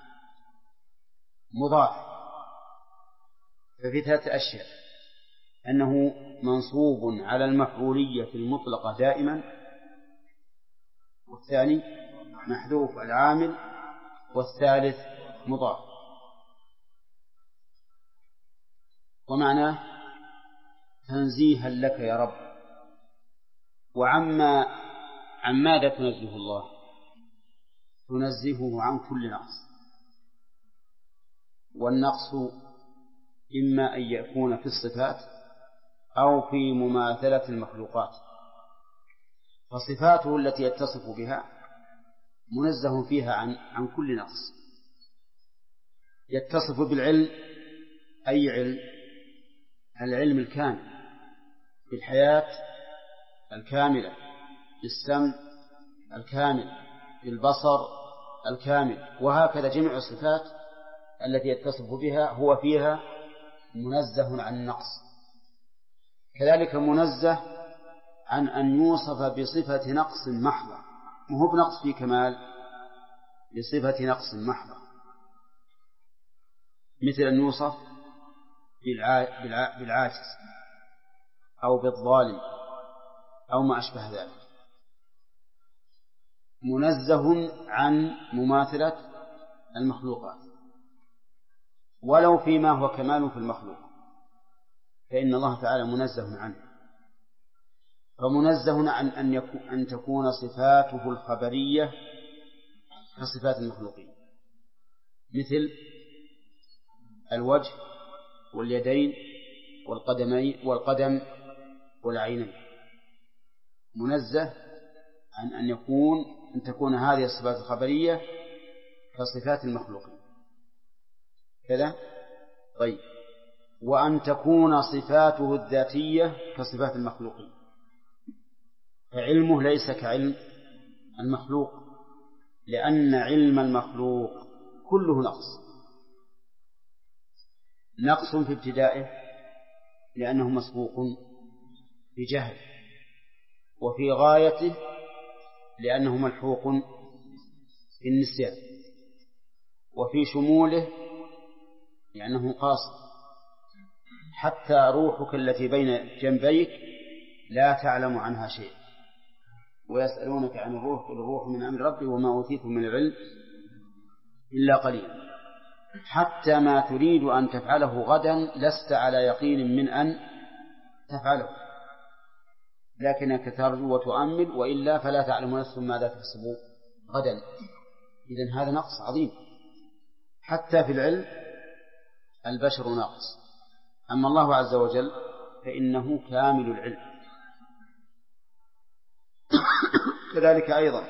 مضاف، ففي ثلاثة أشياء: أنه منصوب على المفعولية المطلقة دائما، والثاني محذوف العامل، والثالث مضاف. ومعناه تنزيها لك يا رب. عن ماذا تنزه الله؟ تنزهه عن كل نقص، والنقص إما أن يكون في الصفات أو في مماثلة المخلوقات، فصفاته التي يتصف بها منزه فيها عن كل نقص. يتصف بالعلم، أي علم؟ العلم الكامل، بالحياة الكاملة، بالسمع الكامل، بالبصر الكامل، وهكذا جميع الصفات التي يتصف بها هو فيها منزه عن النقص. كذلك منزه عن أن يوصف بصفة نقص محضة، وهو بنقص في كمال، بصفة نقص محضة، مثل أن يوصف بالعاجز أو بالظالم أو ما أشبه ذلك. منزه عن مماثلة المخلوقات، ولو فيما هو كمال في المخلوق فإن الله تعالى منزه عنه. فمنزه عن أن تكون صفاته الخبرية كصفات المخلوقين، مثل الوجه واليدين والقدم والعينين. منزه عن أن تكون هذه الصفات الخبرية كصفات المخلوقين كذا. طيب، وأن تكون صفاته الذاتية كصفات المخلوقين، فعلمه ليس كعلم المخلوق، لأن علم المخلوق كله نقص في ابتدائه لأنه مسبوق بجهل، وفي غايته لأنه ملحوق بالنسيان، وفي شموله لأنه قاصر. حتى روحك التي بين جنبيك لا تعلم عنها شيء. ويسألونك عن الروح قل الروح من أمر ربي وما أوتيتم من العلم إلا قليلا. حتى ما تريد أن تفعله غدا لست على يقين من أن تفعله، لكنك ترجو وتؤمل، وإلا فلا تعلم نفس ماذا تكسب غدا. إذن هذا نقص عظيم. حتى في العلم البشر ناقص، أما الله عز وجل فإنه كامل العلم. كذلك أيضا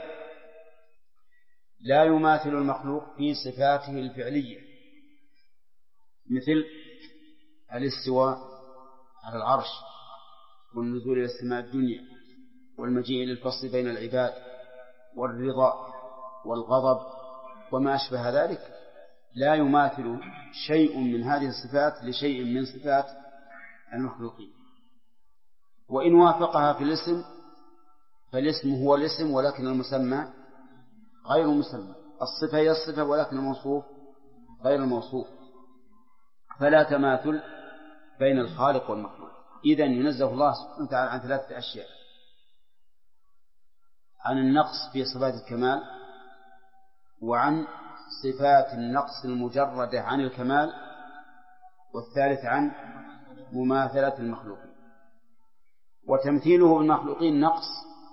لا يماثل المخلوق في صفاته الفعلية، مثل الاستواء على العرش، والنزول إلى السماء الدنيا، والمجيء للفصل بين العباد، والرضا والغضب وما أشبه ذلك. لا يماثل شيء من هذه الصفات لشيء من صفات المخلوقين. وإن وافقها في الاسم فالاسم هو الاسم ولكن المسمى غير المسمى، الصفة هي الصفة ولكن الموصوف غير الموصوف، فلا تماثل بين الخالق والمخلوق. إذن ينزه الله سبحانه وتعالى عن ثلاثة أشياء: عن النقص في صفات الكمال، وعن صفات النقص المجردة عن الكمال، والثالث عن مماثلة المخلوقين. وتمثيله بالمخلوقين نقص،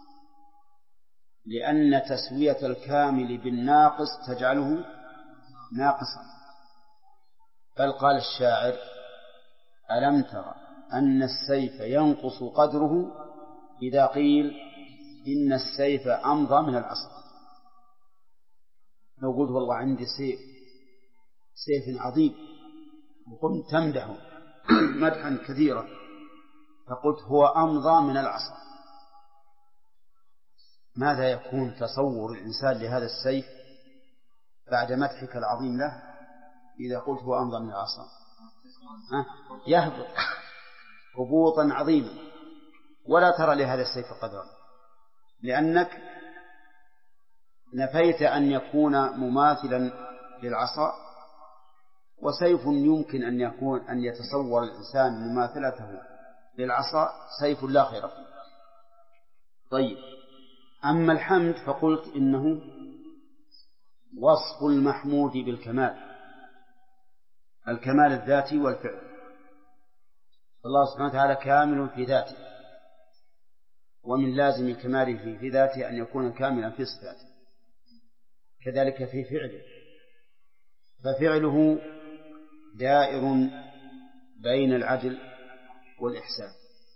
لأن تسوية الكامل بالناقص تجعله ناقصا. بل قال الشاعر: ألم تر أن السيف ينقص قدره إذا قيل إن السيف أمضى من العصا. لو قلت والله عندي سيف عظيم وقمت تمدحه مدحا كثيرا فقلت هو أمضى من العصا، ماذا يكون تصور الإنسان لهذا السيف بعد مدحك العظيم له إذا قلت هو أمضى من العصا؟ يهبط هبوطا عظيما، ولا ترى لهذا السيف قدرا، لأنك نفيت أن يكون مماثلا للعصا. وسيف يمكن أن يتصور الإنسان مماثلته للعصا سيف لا خير فيه. طيب، أما الحمد فقلت إنه وصف المحمود بالكمال، الكمال الذاتي والفعل. الله سبحانه وتعالى كامل في ذاته، ومن لازم كماله في ذاته أن يكون كاملا في صفاته، كذلك في فعله، ففعله دائر بين العدل والإحسان،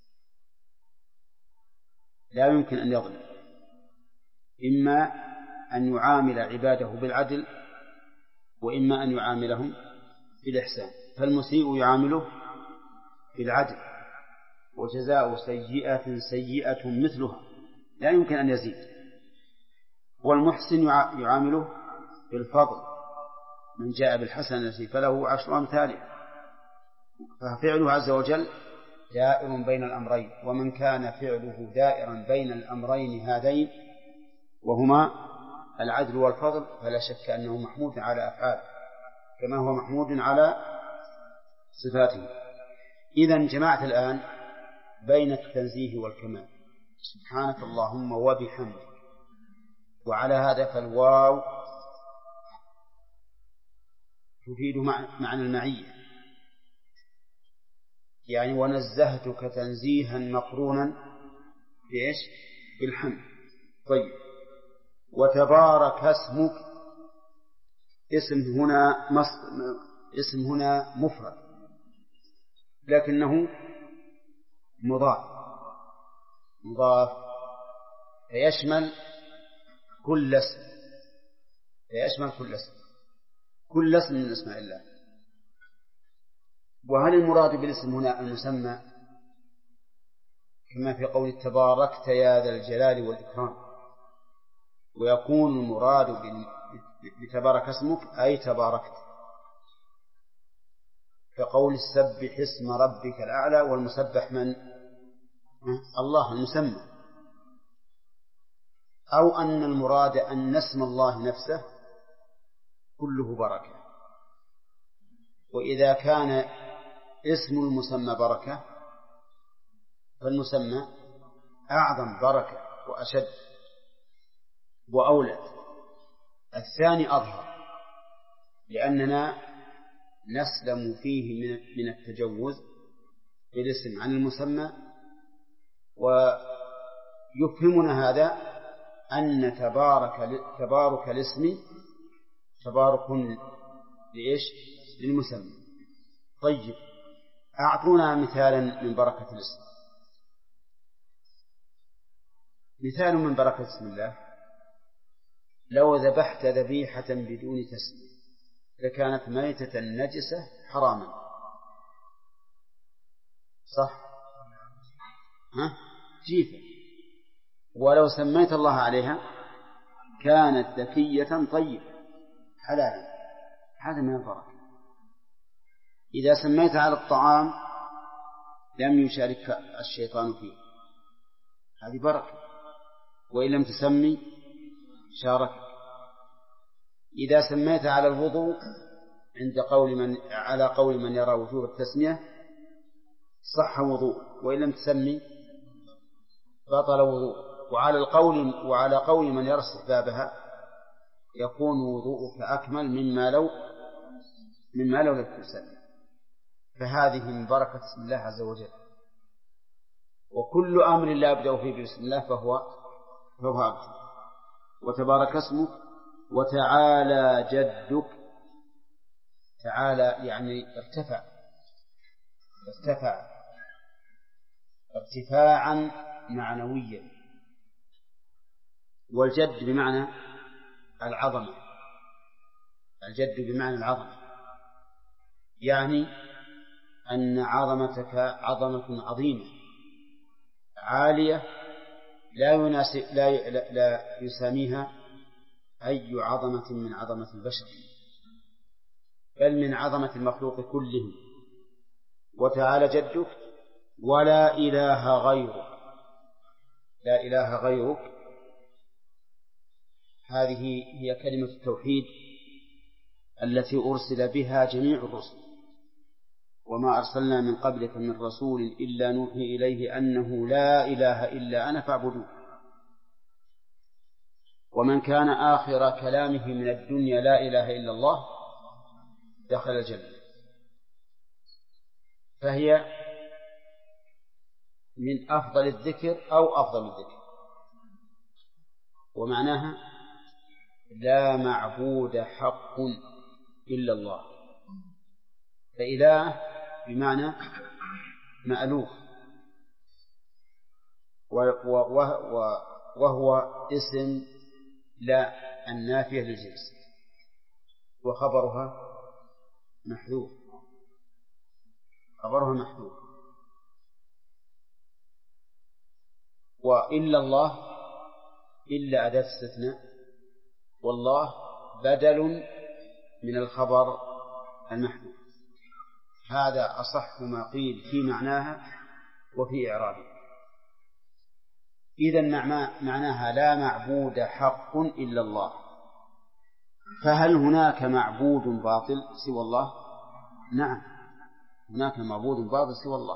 لا يمكن أن يظلم، إما أن يعامل عباده بالعدل وإما أن يعاملهم بالإحسان. فالمسيء يعامله بالعدل، وجزاء سيئة سيئة مثلها، لا يمكن أن يزيد. والمحسن يعامله بالفضل، من جاء بالحسنة فله 10 أمثالها. ففعله عز وجل دائر بين الأمرين، ومن كان فعله دائرا بين الأمرين هذين وهما العدل والفضل فلا شك أنه محمود على أفعاله كما هو محمود على صفاته. إذن جمعت الآن بين التنزيه والكمال، سبحانك اللهم وبحمدك. وعلى هذا فالواو تفيد معنى المعية، يعني ونزهتك تنزيها مقرونا بإيش؟ بالحمد. طيب، وتبارك اسمك، اسم هنا مفرد لكنه مضاف فيشمل كل اسم، كل اسم من اسماء الله. وهل المراد بالاسم هنا المسمى كما في قول تباركت يا ذا الجلال والإكرام؟ ويكون المراد بتبارك اسمك أي تباركت، كقول سبح اسم ربك الأعلى، والمسبح من؟ الله المسمى. أو أن المراد أن اسم الله نفسه كله بركة، وإذا كان اسم المسمى بركة فالمسمى أعظم بركة وأشد وأولى. الثاني أظهر، لأننا نسلم فيه من التجوز بالاسم عن المسمى، ويفهمنا هذا أن تبارك الاسم تبارك لإيش؟ للمسمى. طيب، أعطونا مثالا من بركة الاسم. مثال من بركة اسم الله: لو ذبحت ذبيحة بدون تسمية لكانت ميتة نجسة حراما، صح؟ جيفة. ولو سميت الله عليها كانت ذكية طيبة حلالا. هذا من البركة. إذا سميت على الطعام لم يشارك الشيطان فيه، هذه بركة. وإن لم تسمي شارك. إذا سميت على الوضوء على قول من يرى وجوب التسمية صح وضوء، وإن لم تسمي بطل وضوء. وعلى قول من يرى استحبابها يكون وضوءك أكمل مما لو لم تسمي. فهذه من بركة اسم الله عز وجل. وكل أمر لا يبدأ فيه بسم الله فهو أبتر. وتبارك اسمك وتعالى جدك. تعالى يعني ارتفع ارتفاعا معنويا. والجد بمعنى العظمة. الجد بمعنى العظمة، يعني أن عظمتك عظمة عظيمة عالية لا يساميها أي عظمة من عظمة البشر، بل من عظمة المخلوق كله. وتعالى جدك ولا إله غيرك. لا إله غيرك هذه هي كلمة التوحيد التي أرسل بها جميع الرسل. وما أرسلنا من قبلك من رسول إلا نوحي إليه أنه لا إله إلا أنا فاعبدوه. ومن كان آخر كلامه من الدنيا لا إله إلا الله دخل الجنة. فهي من أفضل الذكر أو أفضل الذكر. ومعناها لا معبود حق إلا الله. فإله بمعنى مألوف، وهو اسم لا النافية للجنس، وخبرها محذوف. وإلا الله إلا أداة استثناء، والله بدل من الخبر المحذوف. هذا أصح ما قيل في معناها وفي إعرابها. إذن معناها لا معبود حق إلا الله. فهل هناك معبود باطل سوى الله؟ نعم، هناك معبود باطل سوى الله،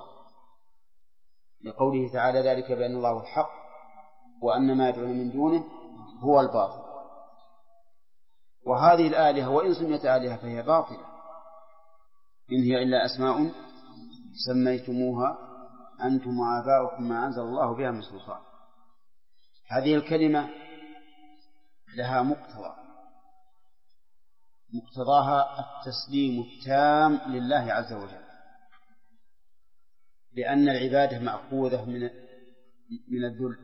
لقوله تعالى ذلك بأن الله الحق وأن ما يدعون من دونه هو الباطل. وهذه الآلهة وإن سميت آلهة فهي باطلة، إن هي إلا أسماء سميتموها أنتم وآباؤكم ما أنزل الله بها من سلطان. هذه الكلمة لها مقتضاها التسليم التام لله عز وجل، لأن العبادة مأخوذة من الذل،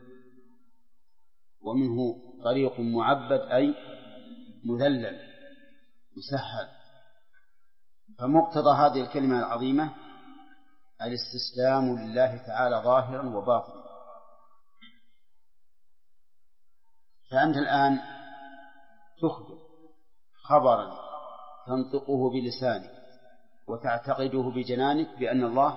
ومنه طريق معبد أي مذلل مسهل. فمقتضى هذه الكلمة العظيمة الاستسلام لله تعالى ظاهرا وباطنا. فأنت الآن تخبر خبرا تنطقه بلسانك وتعتقده بجنانك بأن الله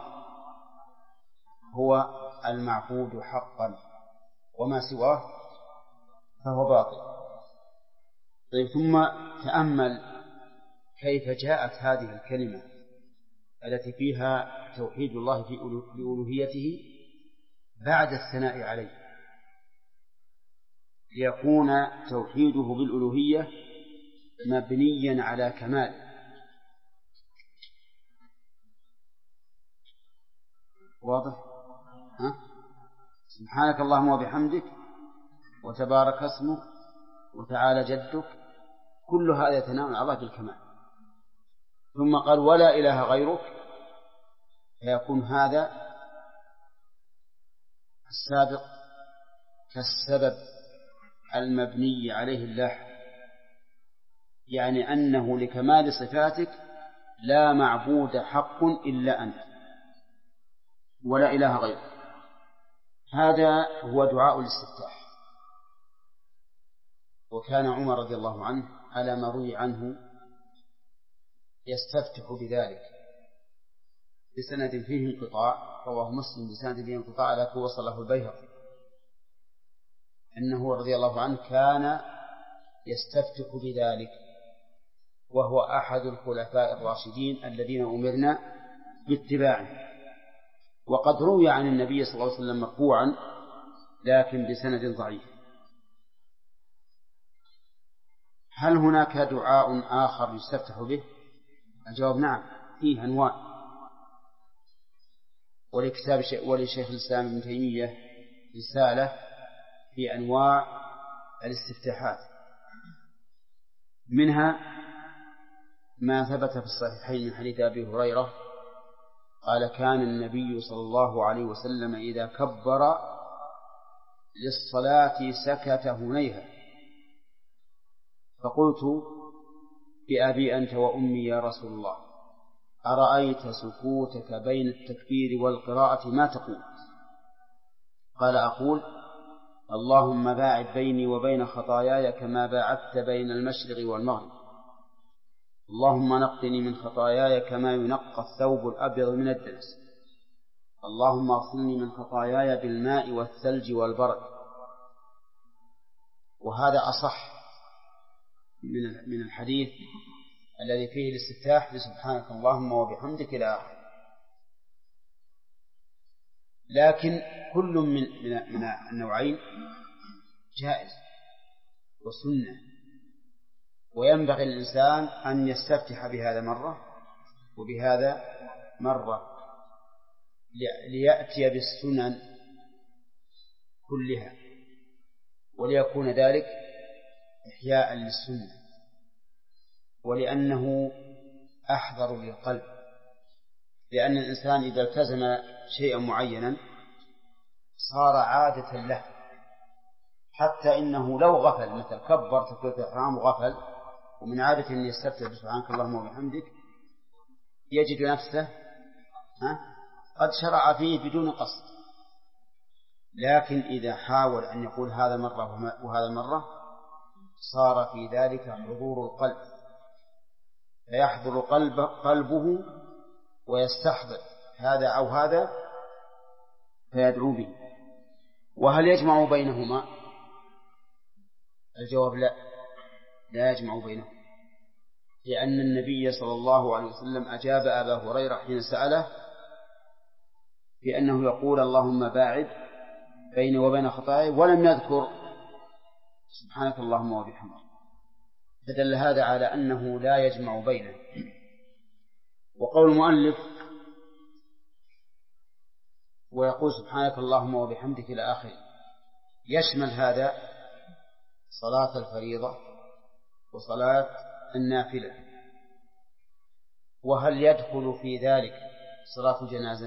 هو المعبود حقا، وما سواه فهو باطل. طيب، ثم تأمل كيف جاءت هذه الكلمة التي فيها توحيد الله في ألوهيته بعد الثناء عليه، ليكون توحيده بالألوهية مبنيا على كمال. واضح؟ سبحانك اللهم وبحمدك وتبارك اسمك وتعالى جدك، كل هذا يتناول على الله بالكمال. ثم قال ولا إله غيرك، فيكون هذا السابق كالسبب المبني عليه الله، يعني أنه لكمال صفاتك لا معبود حق إلا أنت ولا إله غيرك. هذا هو دعاء الاستفتاح. وكان عمر رضي الله عنه على ما روي عنه يستفتح بذلك بسند فيه انقطاع، رواه مسلم بسند فيه انقطاع لكن وصله البيهقي، أنه رضي الله عنه كان يستفتح بذلك، وهو أحد الخلفاء الراشدين الذين أمرنا باتباعه. وقد روي عن النبي صلى الله عليه وسلم مرفوعا لكن بسند ضعيف. هل هناك دعاء آخر يستفتح به؟ الجواب نعم، فيه أنواع. ولشيخ الإسلام ابن تيمية رسالة في أنواع الاستفتاحات، منها ما ثبت في الصحيحين من حديث أبي هريرة قال كان النبي صلى الله عليه وسلم إذا كبر للصلاة سكت هنيها، فقلت بأبي أنت وأمي يا رسول الله أرأيت سكوتك بين التكبير والقراءة ما تقول؟ قال أقول اللهم باعد بيني وبين خطاياي كما باعدت بين المشرق والمغرب، اللهم نقني من خطاياي كما ينقى الثوب الأبيض من الدنس، اللهم اغسلني من خطاياي بالماء والثلج والبرد. وهذا أصح من الحديث الذي فيه الاستفتاح بسبحانك اللهم وبحمدك إلى آخره. لكن كل من النوعين جائز وسنة، وينبغي الإنسان أن يستفتح بهذا مرة وبهذا مرة ليأتي بالسنن كلها، وليكون ذلك إحياء للسنة، ولأنه أحضر للقلب. لأن الإنسان إذا التزم شيئا معينا صار عادة له، حتى إنه لو غفل، مثل كبر تكبيرة الإحرام وغفل ومن عادة أن يستفتح بسبحانك اللهم وبحمدك، يجد نفسه قد شرع فيه بدون قصد. لكن إذا حاول أن يقول هذا مرة وهذا مرة صار في ذلك حضور القلب، فيحضر قلبه ويستحضر هذا أو هذا فيدعو به. وهل يجمع بينهما؟ الجواب لا يجمع بينهما، لأن النبي صلى الله عليه وسلم أجاب أبا هريرة حين سأله بأنه يقول اللهم باعد بيني وبين خطاياي، ولم يذكر سبحانك اللهم وبحمدك، فدل هذا على أنه لا يجمع بينه. وقول المؤلف ويقول سبحانك اللهم وبحمدك إلى آخره يشمل هذا صلاة الفريضة وصلاة النافلة. وهل يدخل في ذلك صلاة الجنازة؟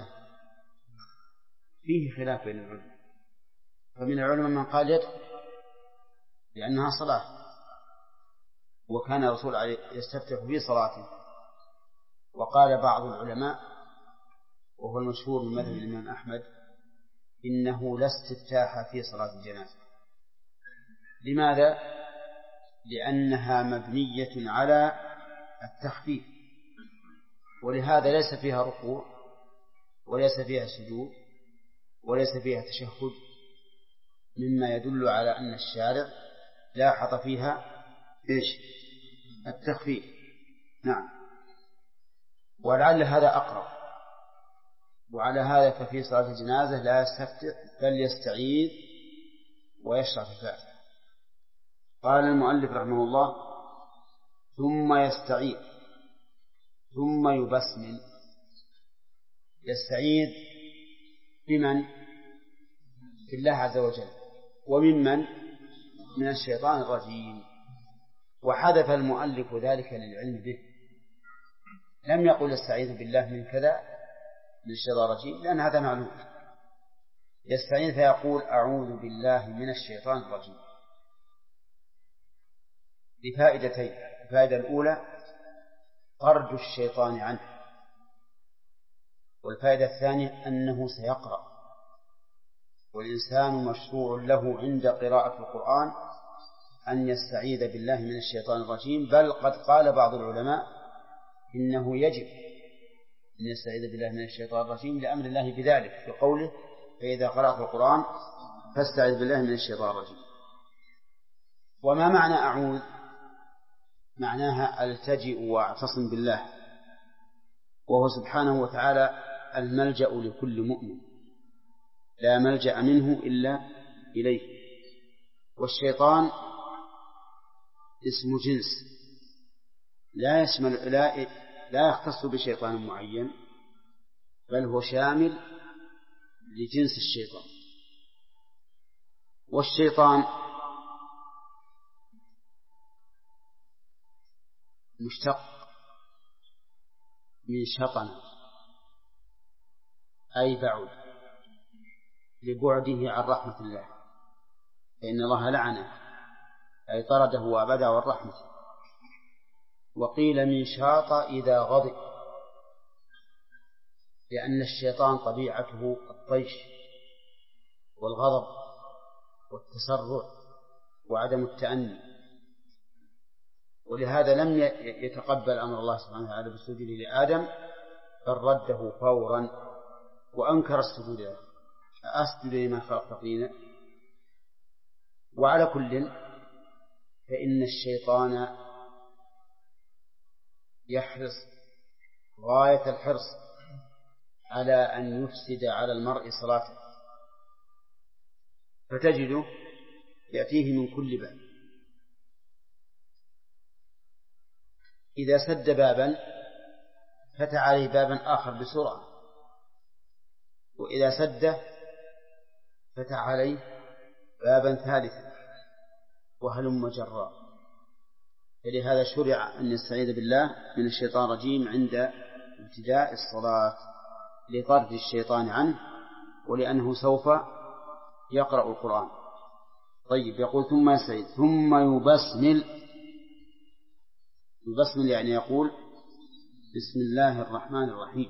فيه خلاف بين العلماء، فمن العلماء من قال يدخل لأنها صلاة، وكان الرسول يستفتح في صلاته. وقال بعض العلماء وهو المشهور من مذهب الإمام أحمد إنه لا استفتاح في صلاة الجنازة. لماذا؟ لأنها مبنية على التخفيف، ولهذا ليس فيها ركوع وليس فيها سجود وليس فيها تشهد، مما يدل على أن الشارع لاحظ فيها التخفيف. نعم. ولعل هذا أقرب. وعلى هذا ففي صلاة الجنازة لا يستفتح بل يستعيذ ويشرع في الفاتحة. قال المؤلف رحمه الله: ثم يستعيذ ثم يبسمل. يستعيذ بمن؟ بالله عز وجل. وممن؟ من الشيطان الرجيم. وحذف المؤلف ذلك للعلم به، لم يقل يستعيذ بالله من كذا من الشيطان الرجيم، لأن هذا معلوم. يستعيذ فيقول: أعوذ بالله من الشيطان الرجيم، لفائدتين. الفائدة الأولى طرد الشيطان عنه، والفائدة الثانية أنه سيقرأ، والإنسان مشروع له عند قراءة القرآن أن يستعيذ بالله من الشيطان الرجيم. بل قد قال بعض العلماء إنه يجب أن يستعيذ بالله من الشيطان الرجيم لأمر الله بذلك في قوله: فإذا قرأت القرآن فاستعذ بالله من الشيطان الرجيم. وما معنى أعوذ؟ معناها ألتجئ وأعتصم بالله، وهو سبحانه وتعالى الملجأ لكل مؤمن، لا ملجأ منه إلا إليه. والشيطان اسم جنس لا يشمل لا يختص بشيطان معين، بل هو شامل لجنس الشيطان. والشيطان مشتق من شطن أي بعد، لبعده عن رحمة الله، فإن الله لعنه أي طرده وأبعده عن رحمته. وقيل من شاط إذا غضب، لأن الشيطان طبيعته الطيش والغضب والتسرع وعدم التأني، ولهذا لم يتقبل أمر الله سبحانه وتعالى بالسجود لآدم، بل رده فورا وأنكر السجود له: أسجد لمن خلقت طينا. وعلى كل فإن الشيطان يحرص غاية الحرص على أن يفسد على المرء صلاته، فتجده يأتيه من كل باب. إذا سد بابا فتح عليه بابا آخر بسرعة، وإذا سده فتح عليه بابا ثالثا، وهلم جرا. فلهذا شرع أن يستعيذ بالله من الشيطان الرجيم عند ابتداء الصلاة لطرد الشيطان عنه، ولأنه سوف يقرأ القرآن. طيب، يقول ثم يستعيذ ثم يبسمل. يبسمل يعني يقول: بسم الله الرحمن الرحيم.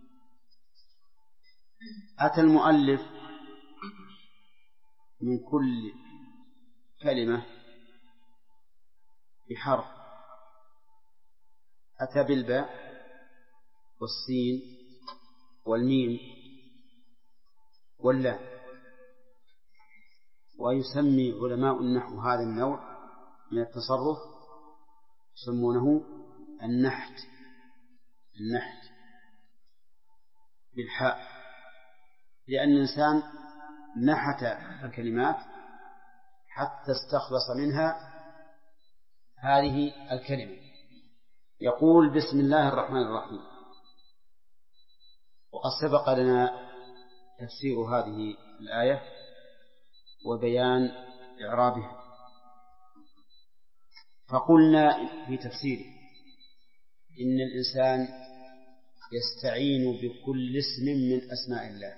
أتى المؤلف من كل كلمة بحرف، أتى بالباء والسين والميم واللام. ويسمي علماء النحو هذا النوع من التصرف يسمونه النحت بالحاء، لأن الإنسان نحت الكلمات حتى استخلص منها هذه الكلمة. يقول: بسم الله الرحمن الرحيم. وقد سبق لنا تفسير هذه الآية وبيان إعرابها، فقلنا في تفسيره إن الإنسان يستعين بكل اسم من أسماء الله،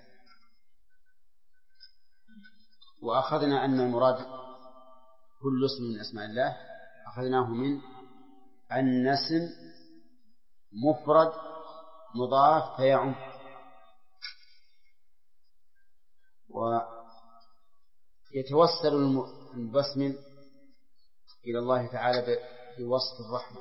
وأخذنا أن المراد كل اسم من أسماء الله أخذناه من أن اسم مفرد مضاف فيعم. ويتوسل المبسمل إلى الله تعالى بوصف الرحمة،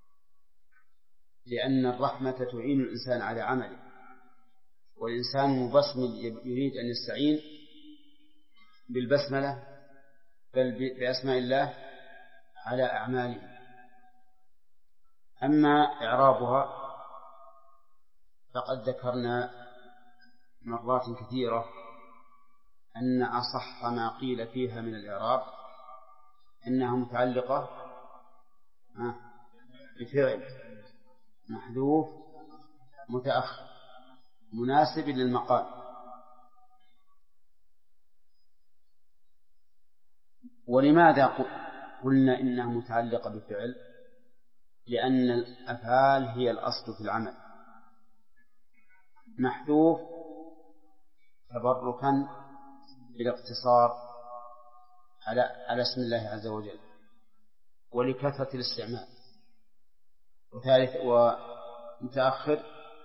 لأن الرحمة تعين الإنسان على عمله، والإنسان المبسمل يريد أن يستعين بالبسملة بل بأسماء الله على أعماله. أما إعرابها فقد ذكرنا مرات كثيرة أن أصح ما قيل فيها من الإعراب أنها متعلقة بفعل محذوف متأخر مناسب للمقام. ولماذا قلنا إنها متعلقة بفعل؟ لأن الأفعال هي الأصل في العمل. محذوف تبركا بالاقتصار على اسم الله عز وجل ولكثرة الاستعمال. وثالث ومتأخر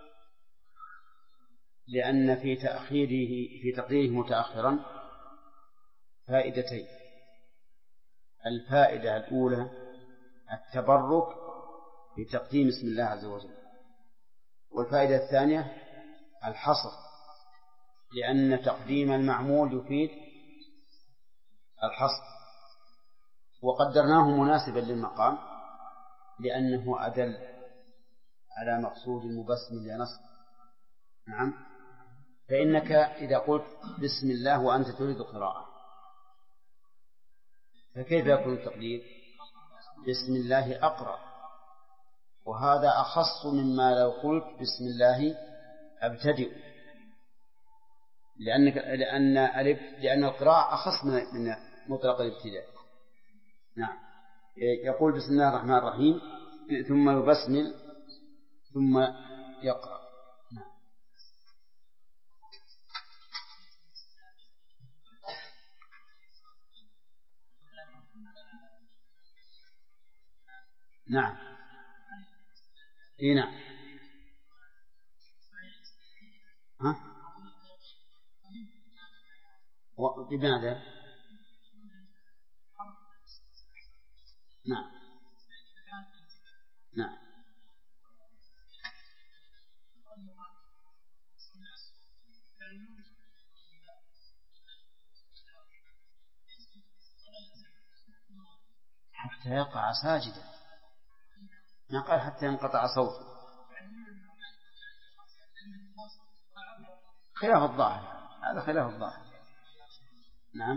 لأن في تقديره متأخرا فائدتين: الفائدة الأولى التبرك بتقديم اسم الله عز وجل، والفائدة الثانية الحصر لأن تقديم المعمول يفيد الحصر، وقدرناه مناسبا للمقام لأنه أدل على مقصود مبسم لنصب. نعم. فإنك إذا قلت بسم الله وأنت تريد قراءة فكيف يكون التقدير؟ بسم الله أقرأ، وهذا أخص مما لو قلت بسم الله أبتدئ، لأن القراءة أخص من مطلق الابتداء. نعم. يقول بسم الله الرحمن الرحيم ثم يبسمل ثم يقرأ. نعم. نعم. نعم. بماذا؟ نعم. نعم. حتى يقع ساجدا، ما قال حتى ينقطع صوته. خلاف الظاهر، هذا خلاف الظاهر. نعم.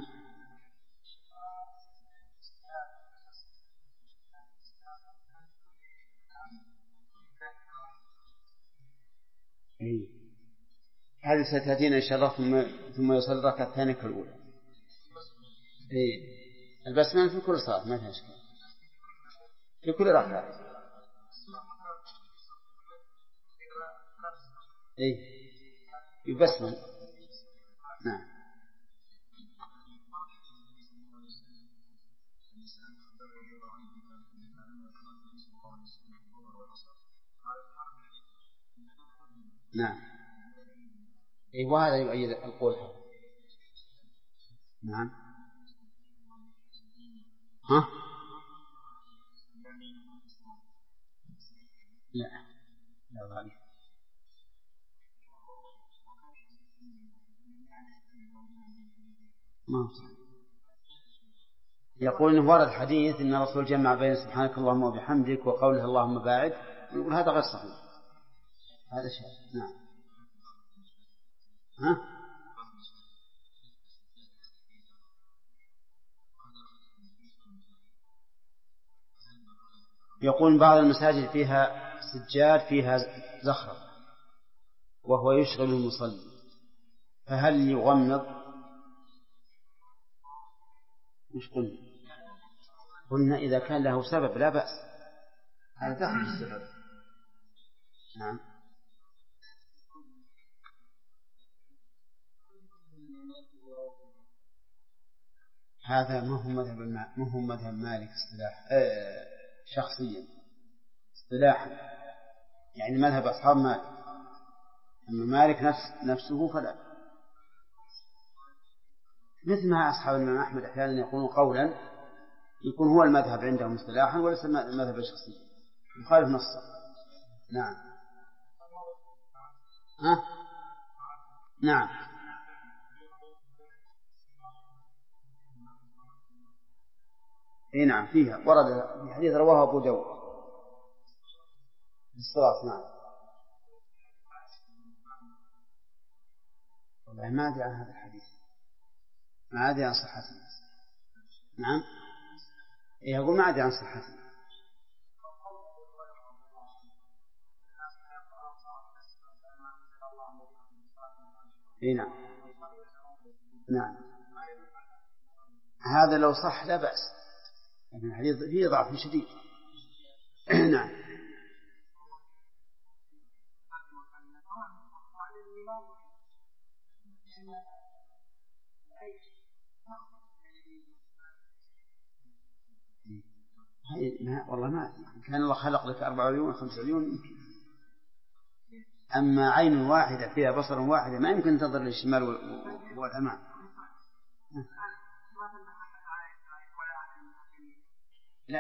هذه ستأتينا إن شاء الله ثم يصلي الركعة الثانية كالأولى. البسمة في كل صلاة ما فيها إشكال، في كل ركعة. يبسمل. نعم. نعم. وهذا يؤيد القول هذا. نعم. لا ضعيف. ما يقول إنه ورد حديث إن الرسول جمع بين سبحانك اللهم وبحمدك وقوله اللهم باعد، يقول هذا غير صحيح، هذا شيء. نعم. يقول بعض المساجد فيها سجاد فيها زخرف وهو يشغل المصلي، فهل يغمض؟ مش قلنا إذا كان له سبب لا بأس، هذا داخل السبب. نعم. هذا ما هو مذهب مالك شخصيا اصطلاحا، يعني مذهب أصحاب مالك، أما مالك نفسه فلا. مثل ما أصحاب الإمام أحمد أحيانا يقولون قولا يكون هو المذهب عندهم اصطلاحا وليس المذهب الشخصي، يخالف نصا. نعم. نعم. نعم فيها ورد في حديث رواه أبو داود بالصلاة. نعم. والله ما أدري عن هذا الحديث، ما أدري عن صحته. نعم، يقول ما أدري عن صحته. نعم نعم، هذا لو صح لا بأس، لكن الحديث فيه ضعف شديد. نعم. والله ما كان الله خلق لك 4 عيون 5 عيون يمكن، أما عين واحدة فيها بصر واحدة ما يمكن تنظر للشمال والأمام. لا،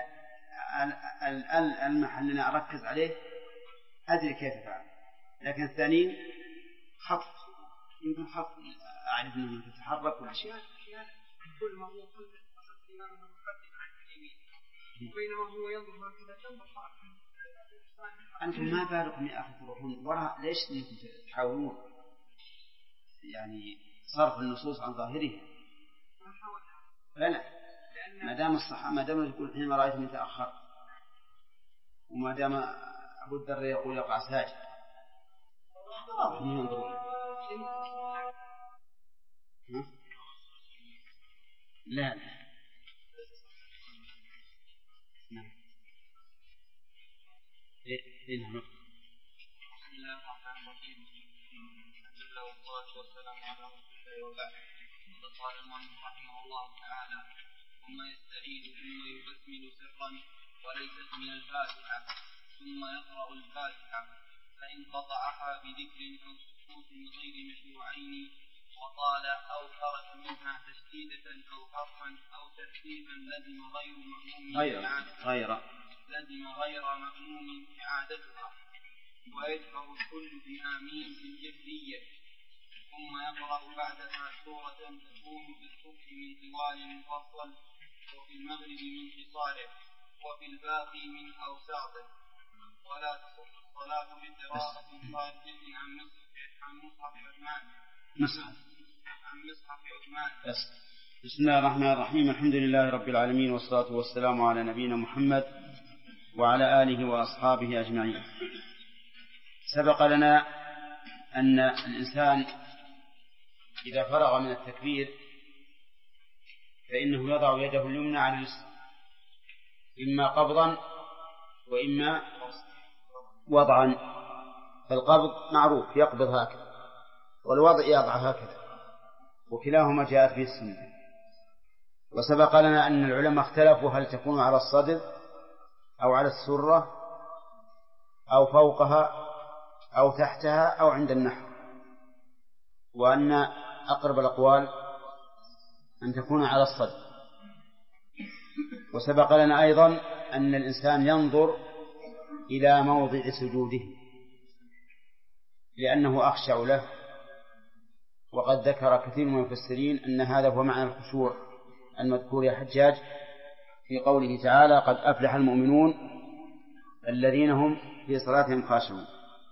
المحل أنا أركز عليه أدري كيف فعل، لكن الثانيين خط يمكن خط أعرف أنه تتحرك ولا شيء. كل ما هو كل بينما هو ينظر هكذا. أنتم ما بالكم يا أخي تروحون وراء؟ ليش أنكم تحاولون يعني صرف النصوص عن ظاهرها؟ لا، ما دام الصحابة ما دام يقول حينما رأيتم تأخر، وما دام أبو الدر يقول يقع ساجد لا. نعم. بسم الله الرحمن الرحيم. الحمد لله والصلاة والسلام على رسول الله وبعد. وقد قال المؤلف رحمه الله تعالى: ثم يستعيذ ثم يبسمل سرا وليست من الفاتحة، ثم يقرأ الفاتحة، فإن قطعها بذكر أو سكوت غير مشروعين وقال أو خرج منها تشديدة أو حرفا أو ترتيبا لزم غير مأموم إعادتها، ويجهر الكل بآمين في الجهرية، ثم يقرأ بعدها سورة تكون في الصبح من طوال مفصل، وفي المغرب من قصاره، وفي الباقي من أوساطه، ولا تصح الصلاة بقراءة خارجة عن مصحف عثمان. بسم الله الرحمن الرحيم. الحمد لله رب العالمين، والصلاة والسلام على نبينا محمد وعلى آله وأصحابه أجمعين. سبق لنا أن الإنسان إذا فرغ من التكبير فإنه يضع يده اليمنى على اليسرى، إما قبضا وإما وضعا. فالقبض معروف يقبض هكذا، والوضع يضع هكذا، وكلاهما جاءت به السنة. وسبق لنا أن العلماء اختلفوا هل تكون على الصدر أو على السرة أو فوقها أو تحتها أو عند النحر، وأن أقرب الأقوال أن تكون على الصدر. وسبق لنا أيضا أن الإنسان ينظر إلى موضع سجوده لأنه أخشع له، وقد ذكر كثير من المفسرين أن هذا هو معنى الخشوع المذكور يا حجاج في قوله تعالى: قد أفلح المؤمنون الذين هم في صلاتهم خاشعون.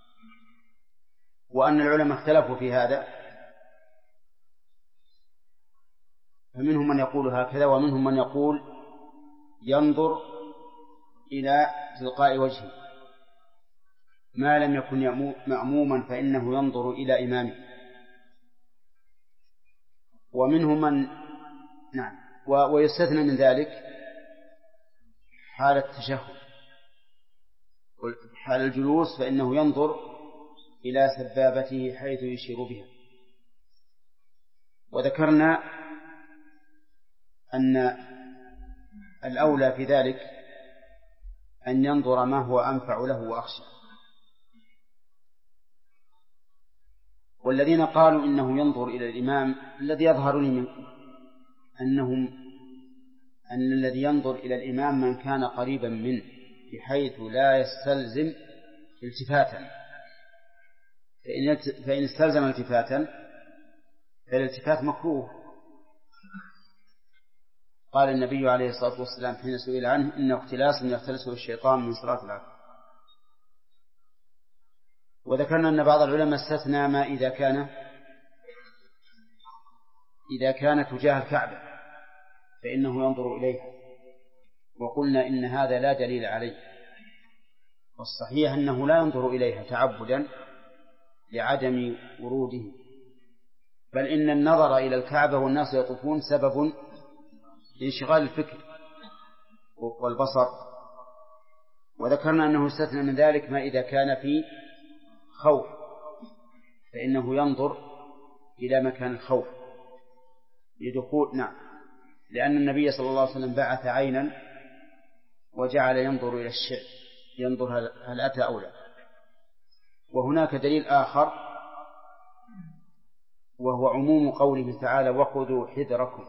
وأن العلماء اختلفوا في هذا، فمنهم من يقول هكذا ومنهم من يقول ينظر إلى تلقاء وجهه، ما لم يكن مأموما فإنه ينظر إلى إمامه. ومنهم من ويستثنى من ذلك حال التشهد، حال الجلوس فإنه ينظر إلى سبابته حيث يشير بها. وذكرنا أن الأولى في ذلك أن ينظر ما هو أنفع له وأخشى. والذين قالوا إنه ينظر إلى الإمام، الذي يظهر لي منكم أن الذي ينظر إلى الإمام من كان قريبا منه بحيث لا يستلزم التفاتا، فإن استلزم التفاتا فالالتفات مكروه. قال النبي عليه الصلاة والسلام حين سئل عنه: إنه اختلاس يختلسه الشيطان من صلاة العصر. وذكرنا أن بعض العلماء استثنى ما إذا كان إذا كان تجاه الكعبة فإنه ينظر إليها، وقلنا إن هذا لا دليل عليه، والصحيح أنه لا ينظر إليها تعبدا لعدم وروده، بل إن النظر إلى الكعبة والناس يطوفون سبب لانشغال الفكر والبصر. وذكرنا أنه استثنى من ذلك ما إذا كان في خوف فإنه ينظر إلى مكان الخوف لدخول لأن النبي صلى الله عليه وسلم بعث عينا وجعل ينظر إلى الشعب ينظر هل أتى أو لا. وهناك دليل آخر وهو عموم قوله تعالى وخذوا حذركم،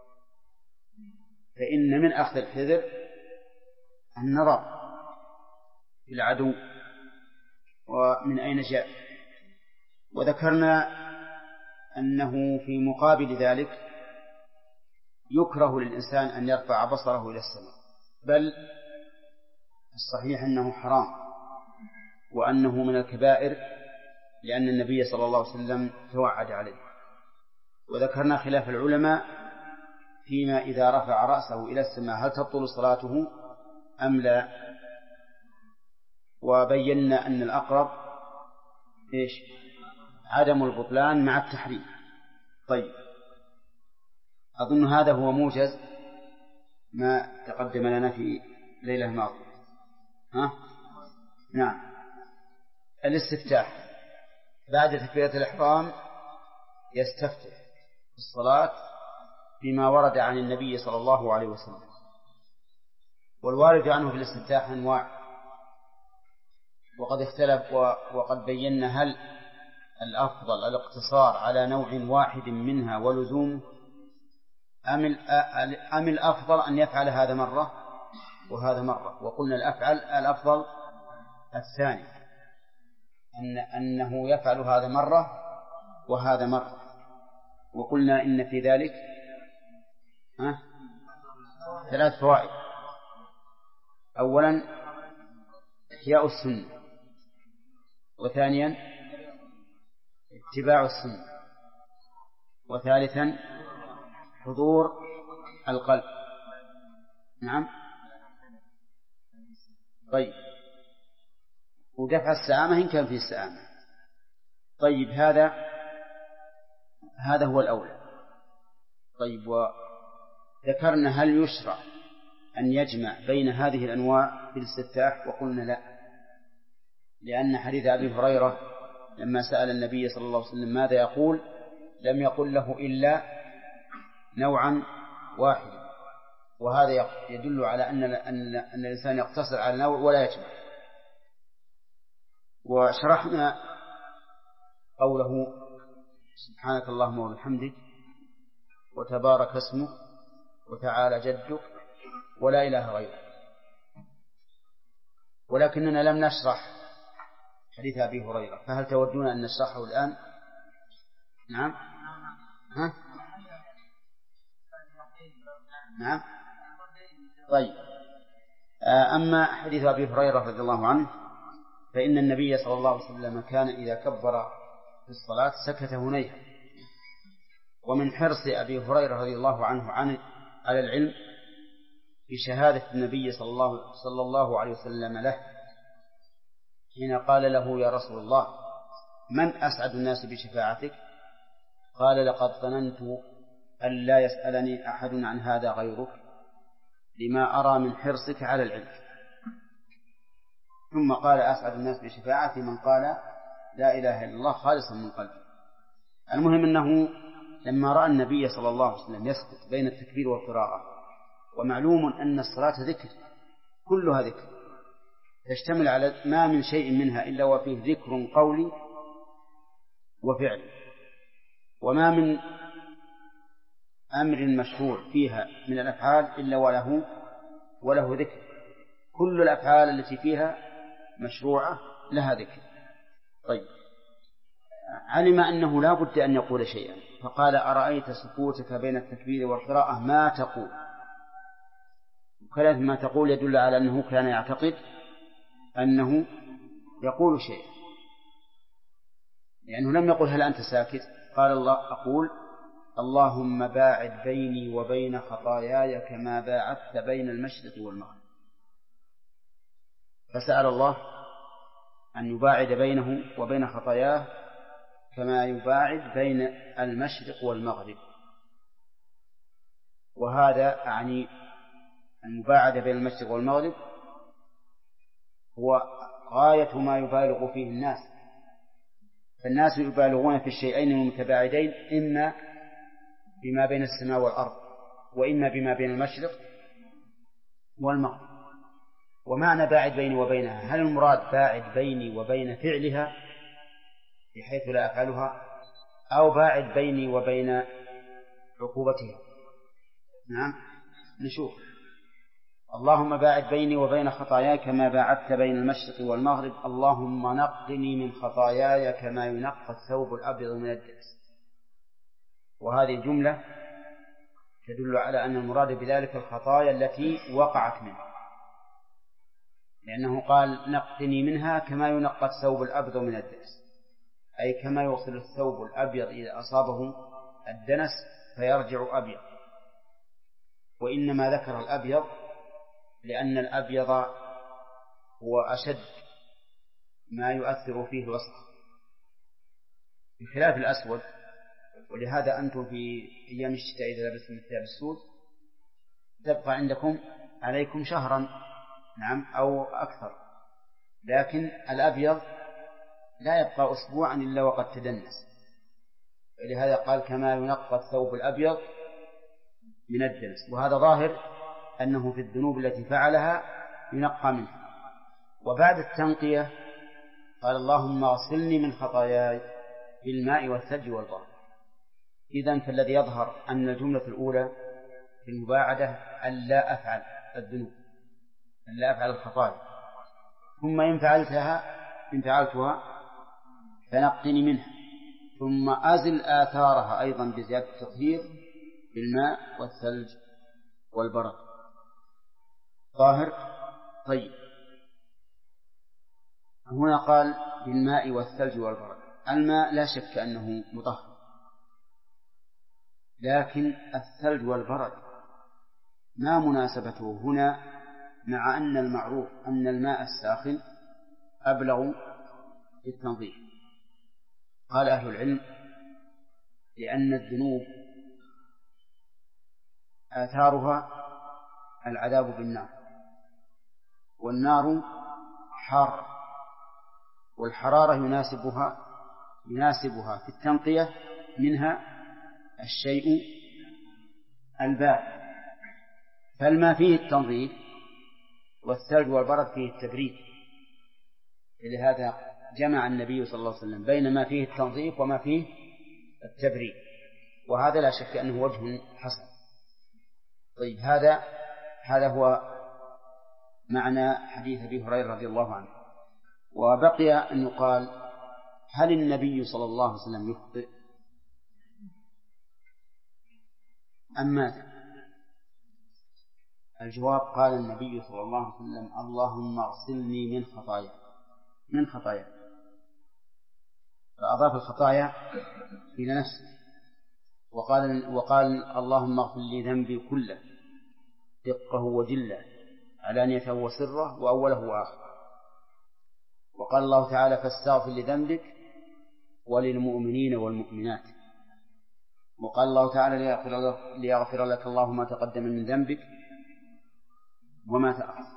فإن من أخذ الحذر النظر في العدو ومن أين جاء. وذكرنا أنه في مقابل ذلك يكره للإنسان أن يرفع بصره إلى السماء، بل الصحيح أنه حرام وأنه من الكبائر، لأن النبي صلى الله عليه وسلم توعد عليه. وذكرنا خلاف العلماء فيما إذا رفع رأسه إلى السماء هل تبطل صلاته أم لا، وبينا أن الأقرب عدم البطلان مع التحريم. طيب، أظن هذا هو موجز ما تقدم لنا في ليلة الماضية. نعم. الاستفتاح بعد تكبيرة الإحرام يستفتح الصلاة بما ورد عن النبي صلى الله عليه وسلم، والوارد عنه في الاستفتاح أنواع، وقد اختلف وقد بينا هل الأفضل الاقتصار على نوع واحد منها ولزومه أم الأفضل أن يفعل هذا مرة وهذا مرة. وقلنا الأفضل الثاني، أنه يفعل هذا مرة وهذا مرة. وقلنا إن في ذلك 3 فوائد. أولا إحياء السنة، وثانيا اتباع السنة، وثالثا حضور القلب. نعم. طيب، ودفع السآمة إن كان فيه السآمة. طيب، هذا هو الأولى. طيب، وذكرنا هل يشرع أن يجمع بين هذه الأنواع في الاستفتاح، وقلنا لا، لأن حديث أبي هريرة لما سأل النبي صلى الله عليه وسلم ماذا يقول لم يقل له إلا نوعا واحدا، وهذا يدل على أن الإنسان يقتصر على نوع ولا يجمع. وشرحنا قوله سبحانك اللهم وبحمدك وتبارك اسمك وتعالى جدك ولا إله غيرك، ولكننا لم نشرح حديث أبي هريرة، فهل تودون أن نشرحه الآن؟ نعم. نعم. طيب، أما حديث أبي هريرة رضي الله عنه فإن النبي صلى الله عليه وسلم كان إذا كبر في الصلاة سكت هنيها. ومن حرص أبي هريرة رضي الله عنه على العلم بشهادة النبي صلى الله عليه وسلم له حين قال له يا رسول الله من أسعد الناس بشفاعتك؟ قال لقد ظننت أن لا يسألني أحد عن هذا غيرك لما أرى من حرصك على العلم. ثم قال أسعد الناس بشفاعتي من قال لا إله إلا الله خالصا من قلبه. المهم أنه لما رأى النبي صلى الله عليه وسلم يسكت بين التكبير والقراءة، ومعلوم أن الصلاة ذكر كلها ذكر تشتمل على ما من شيء منها إلا وفيه ذكر قولي وفعل، وما من أمر مشروع فيها من الأفعال إلا وله ذكر. كل الأفعال التي فيها مشروعة لها ذكر. طيب، علم أنه لا بد أن يقول شيئا فقال أرأيت سكوتك بين التكبير والقراءة ما تقول؟ وكلمة ما تقول يدل على أنه كان يعتقد أنه يقول شيئا، لأنه لم يقل هل أنت ساكت؟ قال الله أقول اللهم باعد بيني وبين خطاياي كما باعدت بين المشرق والمغرب. فسأل الله أن يباعد بينه وبين خطاياه كما يباعد بين المشرق والمغرب. وهذا أعني المباعدة بين المشرق والمغرب هو غاية ما يبالغ فيه الناس، فالناس يبالغون في الشيئين المتباعدين إما بما بين السماء والأرض وإما بما بين المشرق والمغرب. ومعنى باعد بيني وبينها، هل المراد باعد بيني وبين فعلها بحيث لا أفعلها، أو باعد بيني وبين عقوبتها؟ نعم، نشوف. اللهم باعد بيني وبين خطاياي كما باعدت بين المشرق والمغرب. اللهم نقني من خطاياي كما ينقى الثوب الأبيض من الدنس. وهذه الجملة تدل على أن المراد بذلك الخطايا التي وقعت منه، لأنه قال نقني منها كما ينقى الثوب الأبيض من الدنس، أي كما يوصل الثوب الأبيض إذا أصابه الدنس فيرجع أبيض. وإنما ذكر الأبيض لأن الأبيض هو أشد ما يؤثر فيه الوسخ بخلاف الأسود. ولهذا أنتم في أيام الشتاء إذا لبستم الثياب السود تبقى عندكم عليكم شهرا، نعم، أو أكثر، لكن الأبيض لا يبقى أسبوعا إلا وقد تدنس. ولهذا قال كما ينقى الثوب الأبيض من الدنس. وهذا ظاهر أنه في الذنوب التي فعلها ينقى منها. وبعد التنقية قال اللهم اغسلني من خطاياي بالماء والثلج والبرد. إذن فالذي يظهر أن الجملة الأولى في المباعدة أن لا أفعل الذنوب، أن لا أفعل الخطايا، ثم إن فعلتها فنقني منها، ثم أزل آثارها أيضا بزيادة التطهير بالماء والثلج والبرد. ظاهر. طيب، هنا قال بالماء والثلج والبرد. الماء لا شك أنه مطهر، لكن الثلج والبرد ما مناسبته هنا مع أن المعروف أن الماء الساخن أبلغ في التنظيف؟ قال أهل العلم لأن الذنوب آثارها العذاب بالنار، والنار حار، والحرارة يناسبها في التنقية منها الشيء البارد. فالماء فيه التنظيف والثلج والبرد فيه التبريد. لهذا جمع النبي صلى الله عليه وسلم بين ما فيه التنظيف وما فيه التبريد، وهذا لا شك أنه وجه حسن. طيب، هذا هو معنى حديث أبي هريرة رضي الله عنه. وبقي أن يقال هل النبي صلى الله عليه وسلم يخطئ أم ماذا؟ الجواب قال النبي صلى الله عليه وسلم اللهم اغسلني من خطايا، فأضاف الخطايا إلى نفسه، وقال اللهم اغفر لي ذنبي كله دقه وجله علانيته وسره وأوله وآخره. وقال الله تعالى فاستغفر لذنبك وللمؤمنين والمؤمنات. وقال الله تعالى ليغفر لك الله ما تقدم من ذنبك وما تأخر.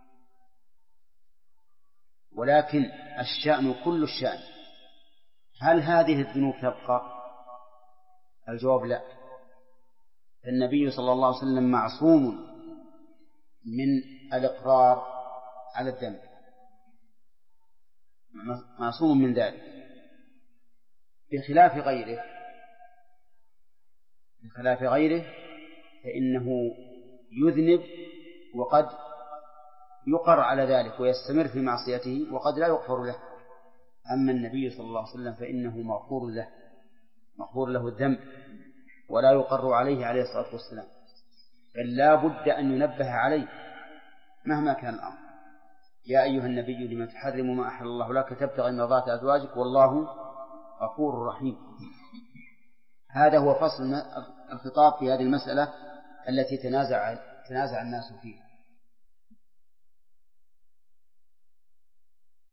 ولكن الشأن كل الشأن، هل هذه الذنوب تبقى؟ الجواب لا. النبي صلى الله عليه وسلم معصوم من الإقرار على الذنب، معصوم من ذلك، بخلاف غيره فإنه يذنب وقد يقر على ذلك ويستمر في معصيته وقد لا يغفر له. أما النبي صلى الله عليه وسلم فإنه مغفور له الذنب ولا يقر عليه عليه الصلاة والسلام، بل لا بد أن ينبه عليه مهما كان الأمر. يا أيها النبي لما تحرم ما أحل الله لك تبتغي مرضات أزواجك والله غفور رحيم. هذا هو فصل الخطاب في هذه المسألة التي تنازع الناس فيها.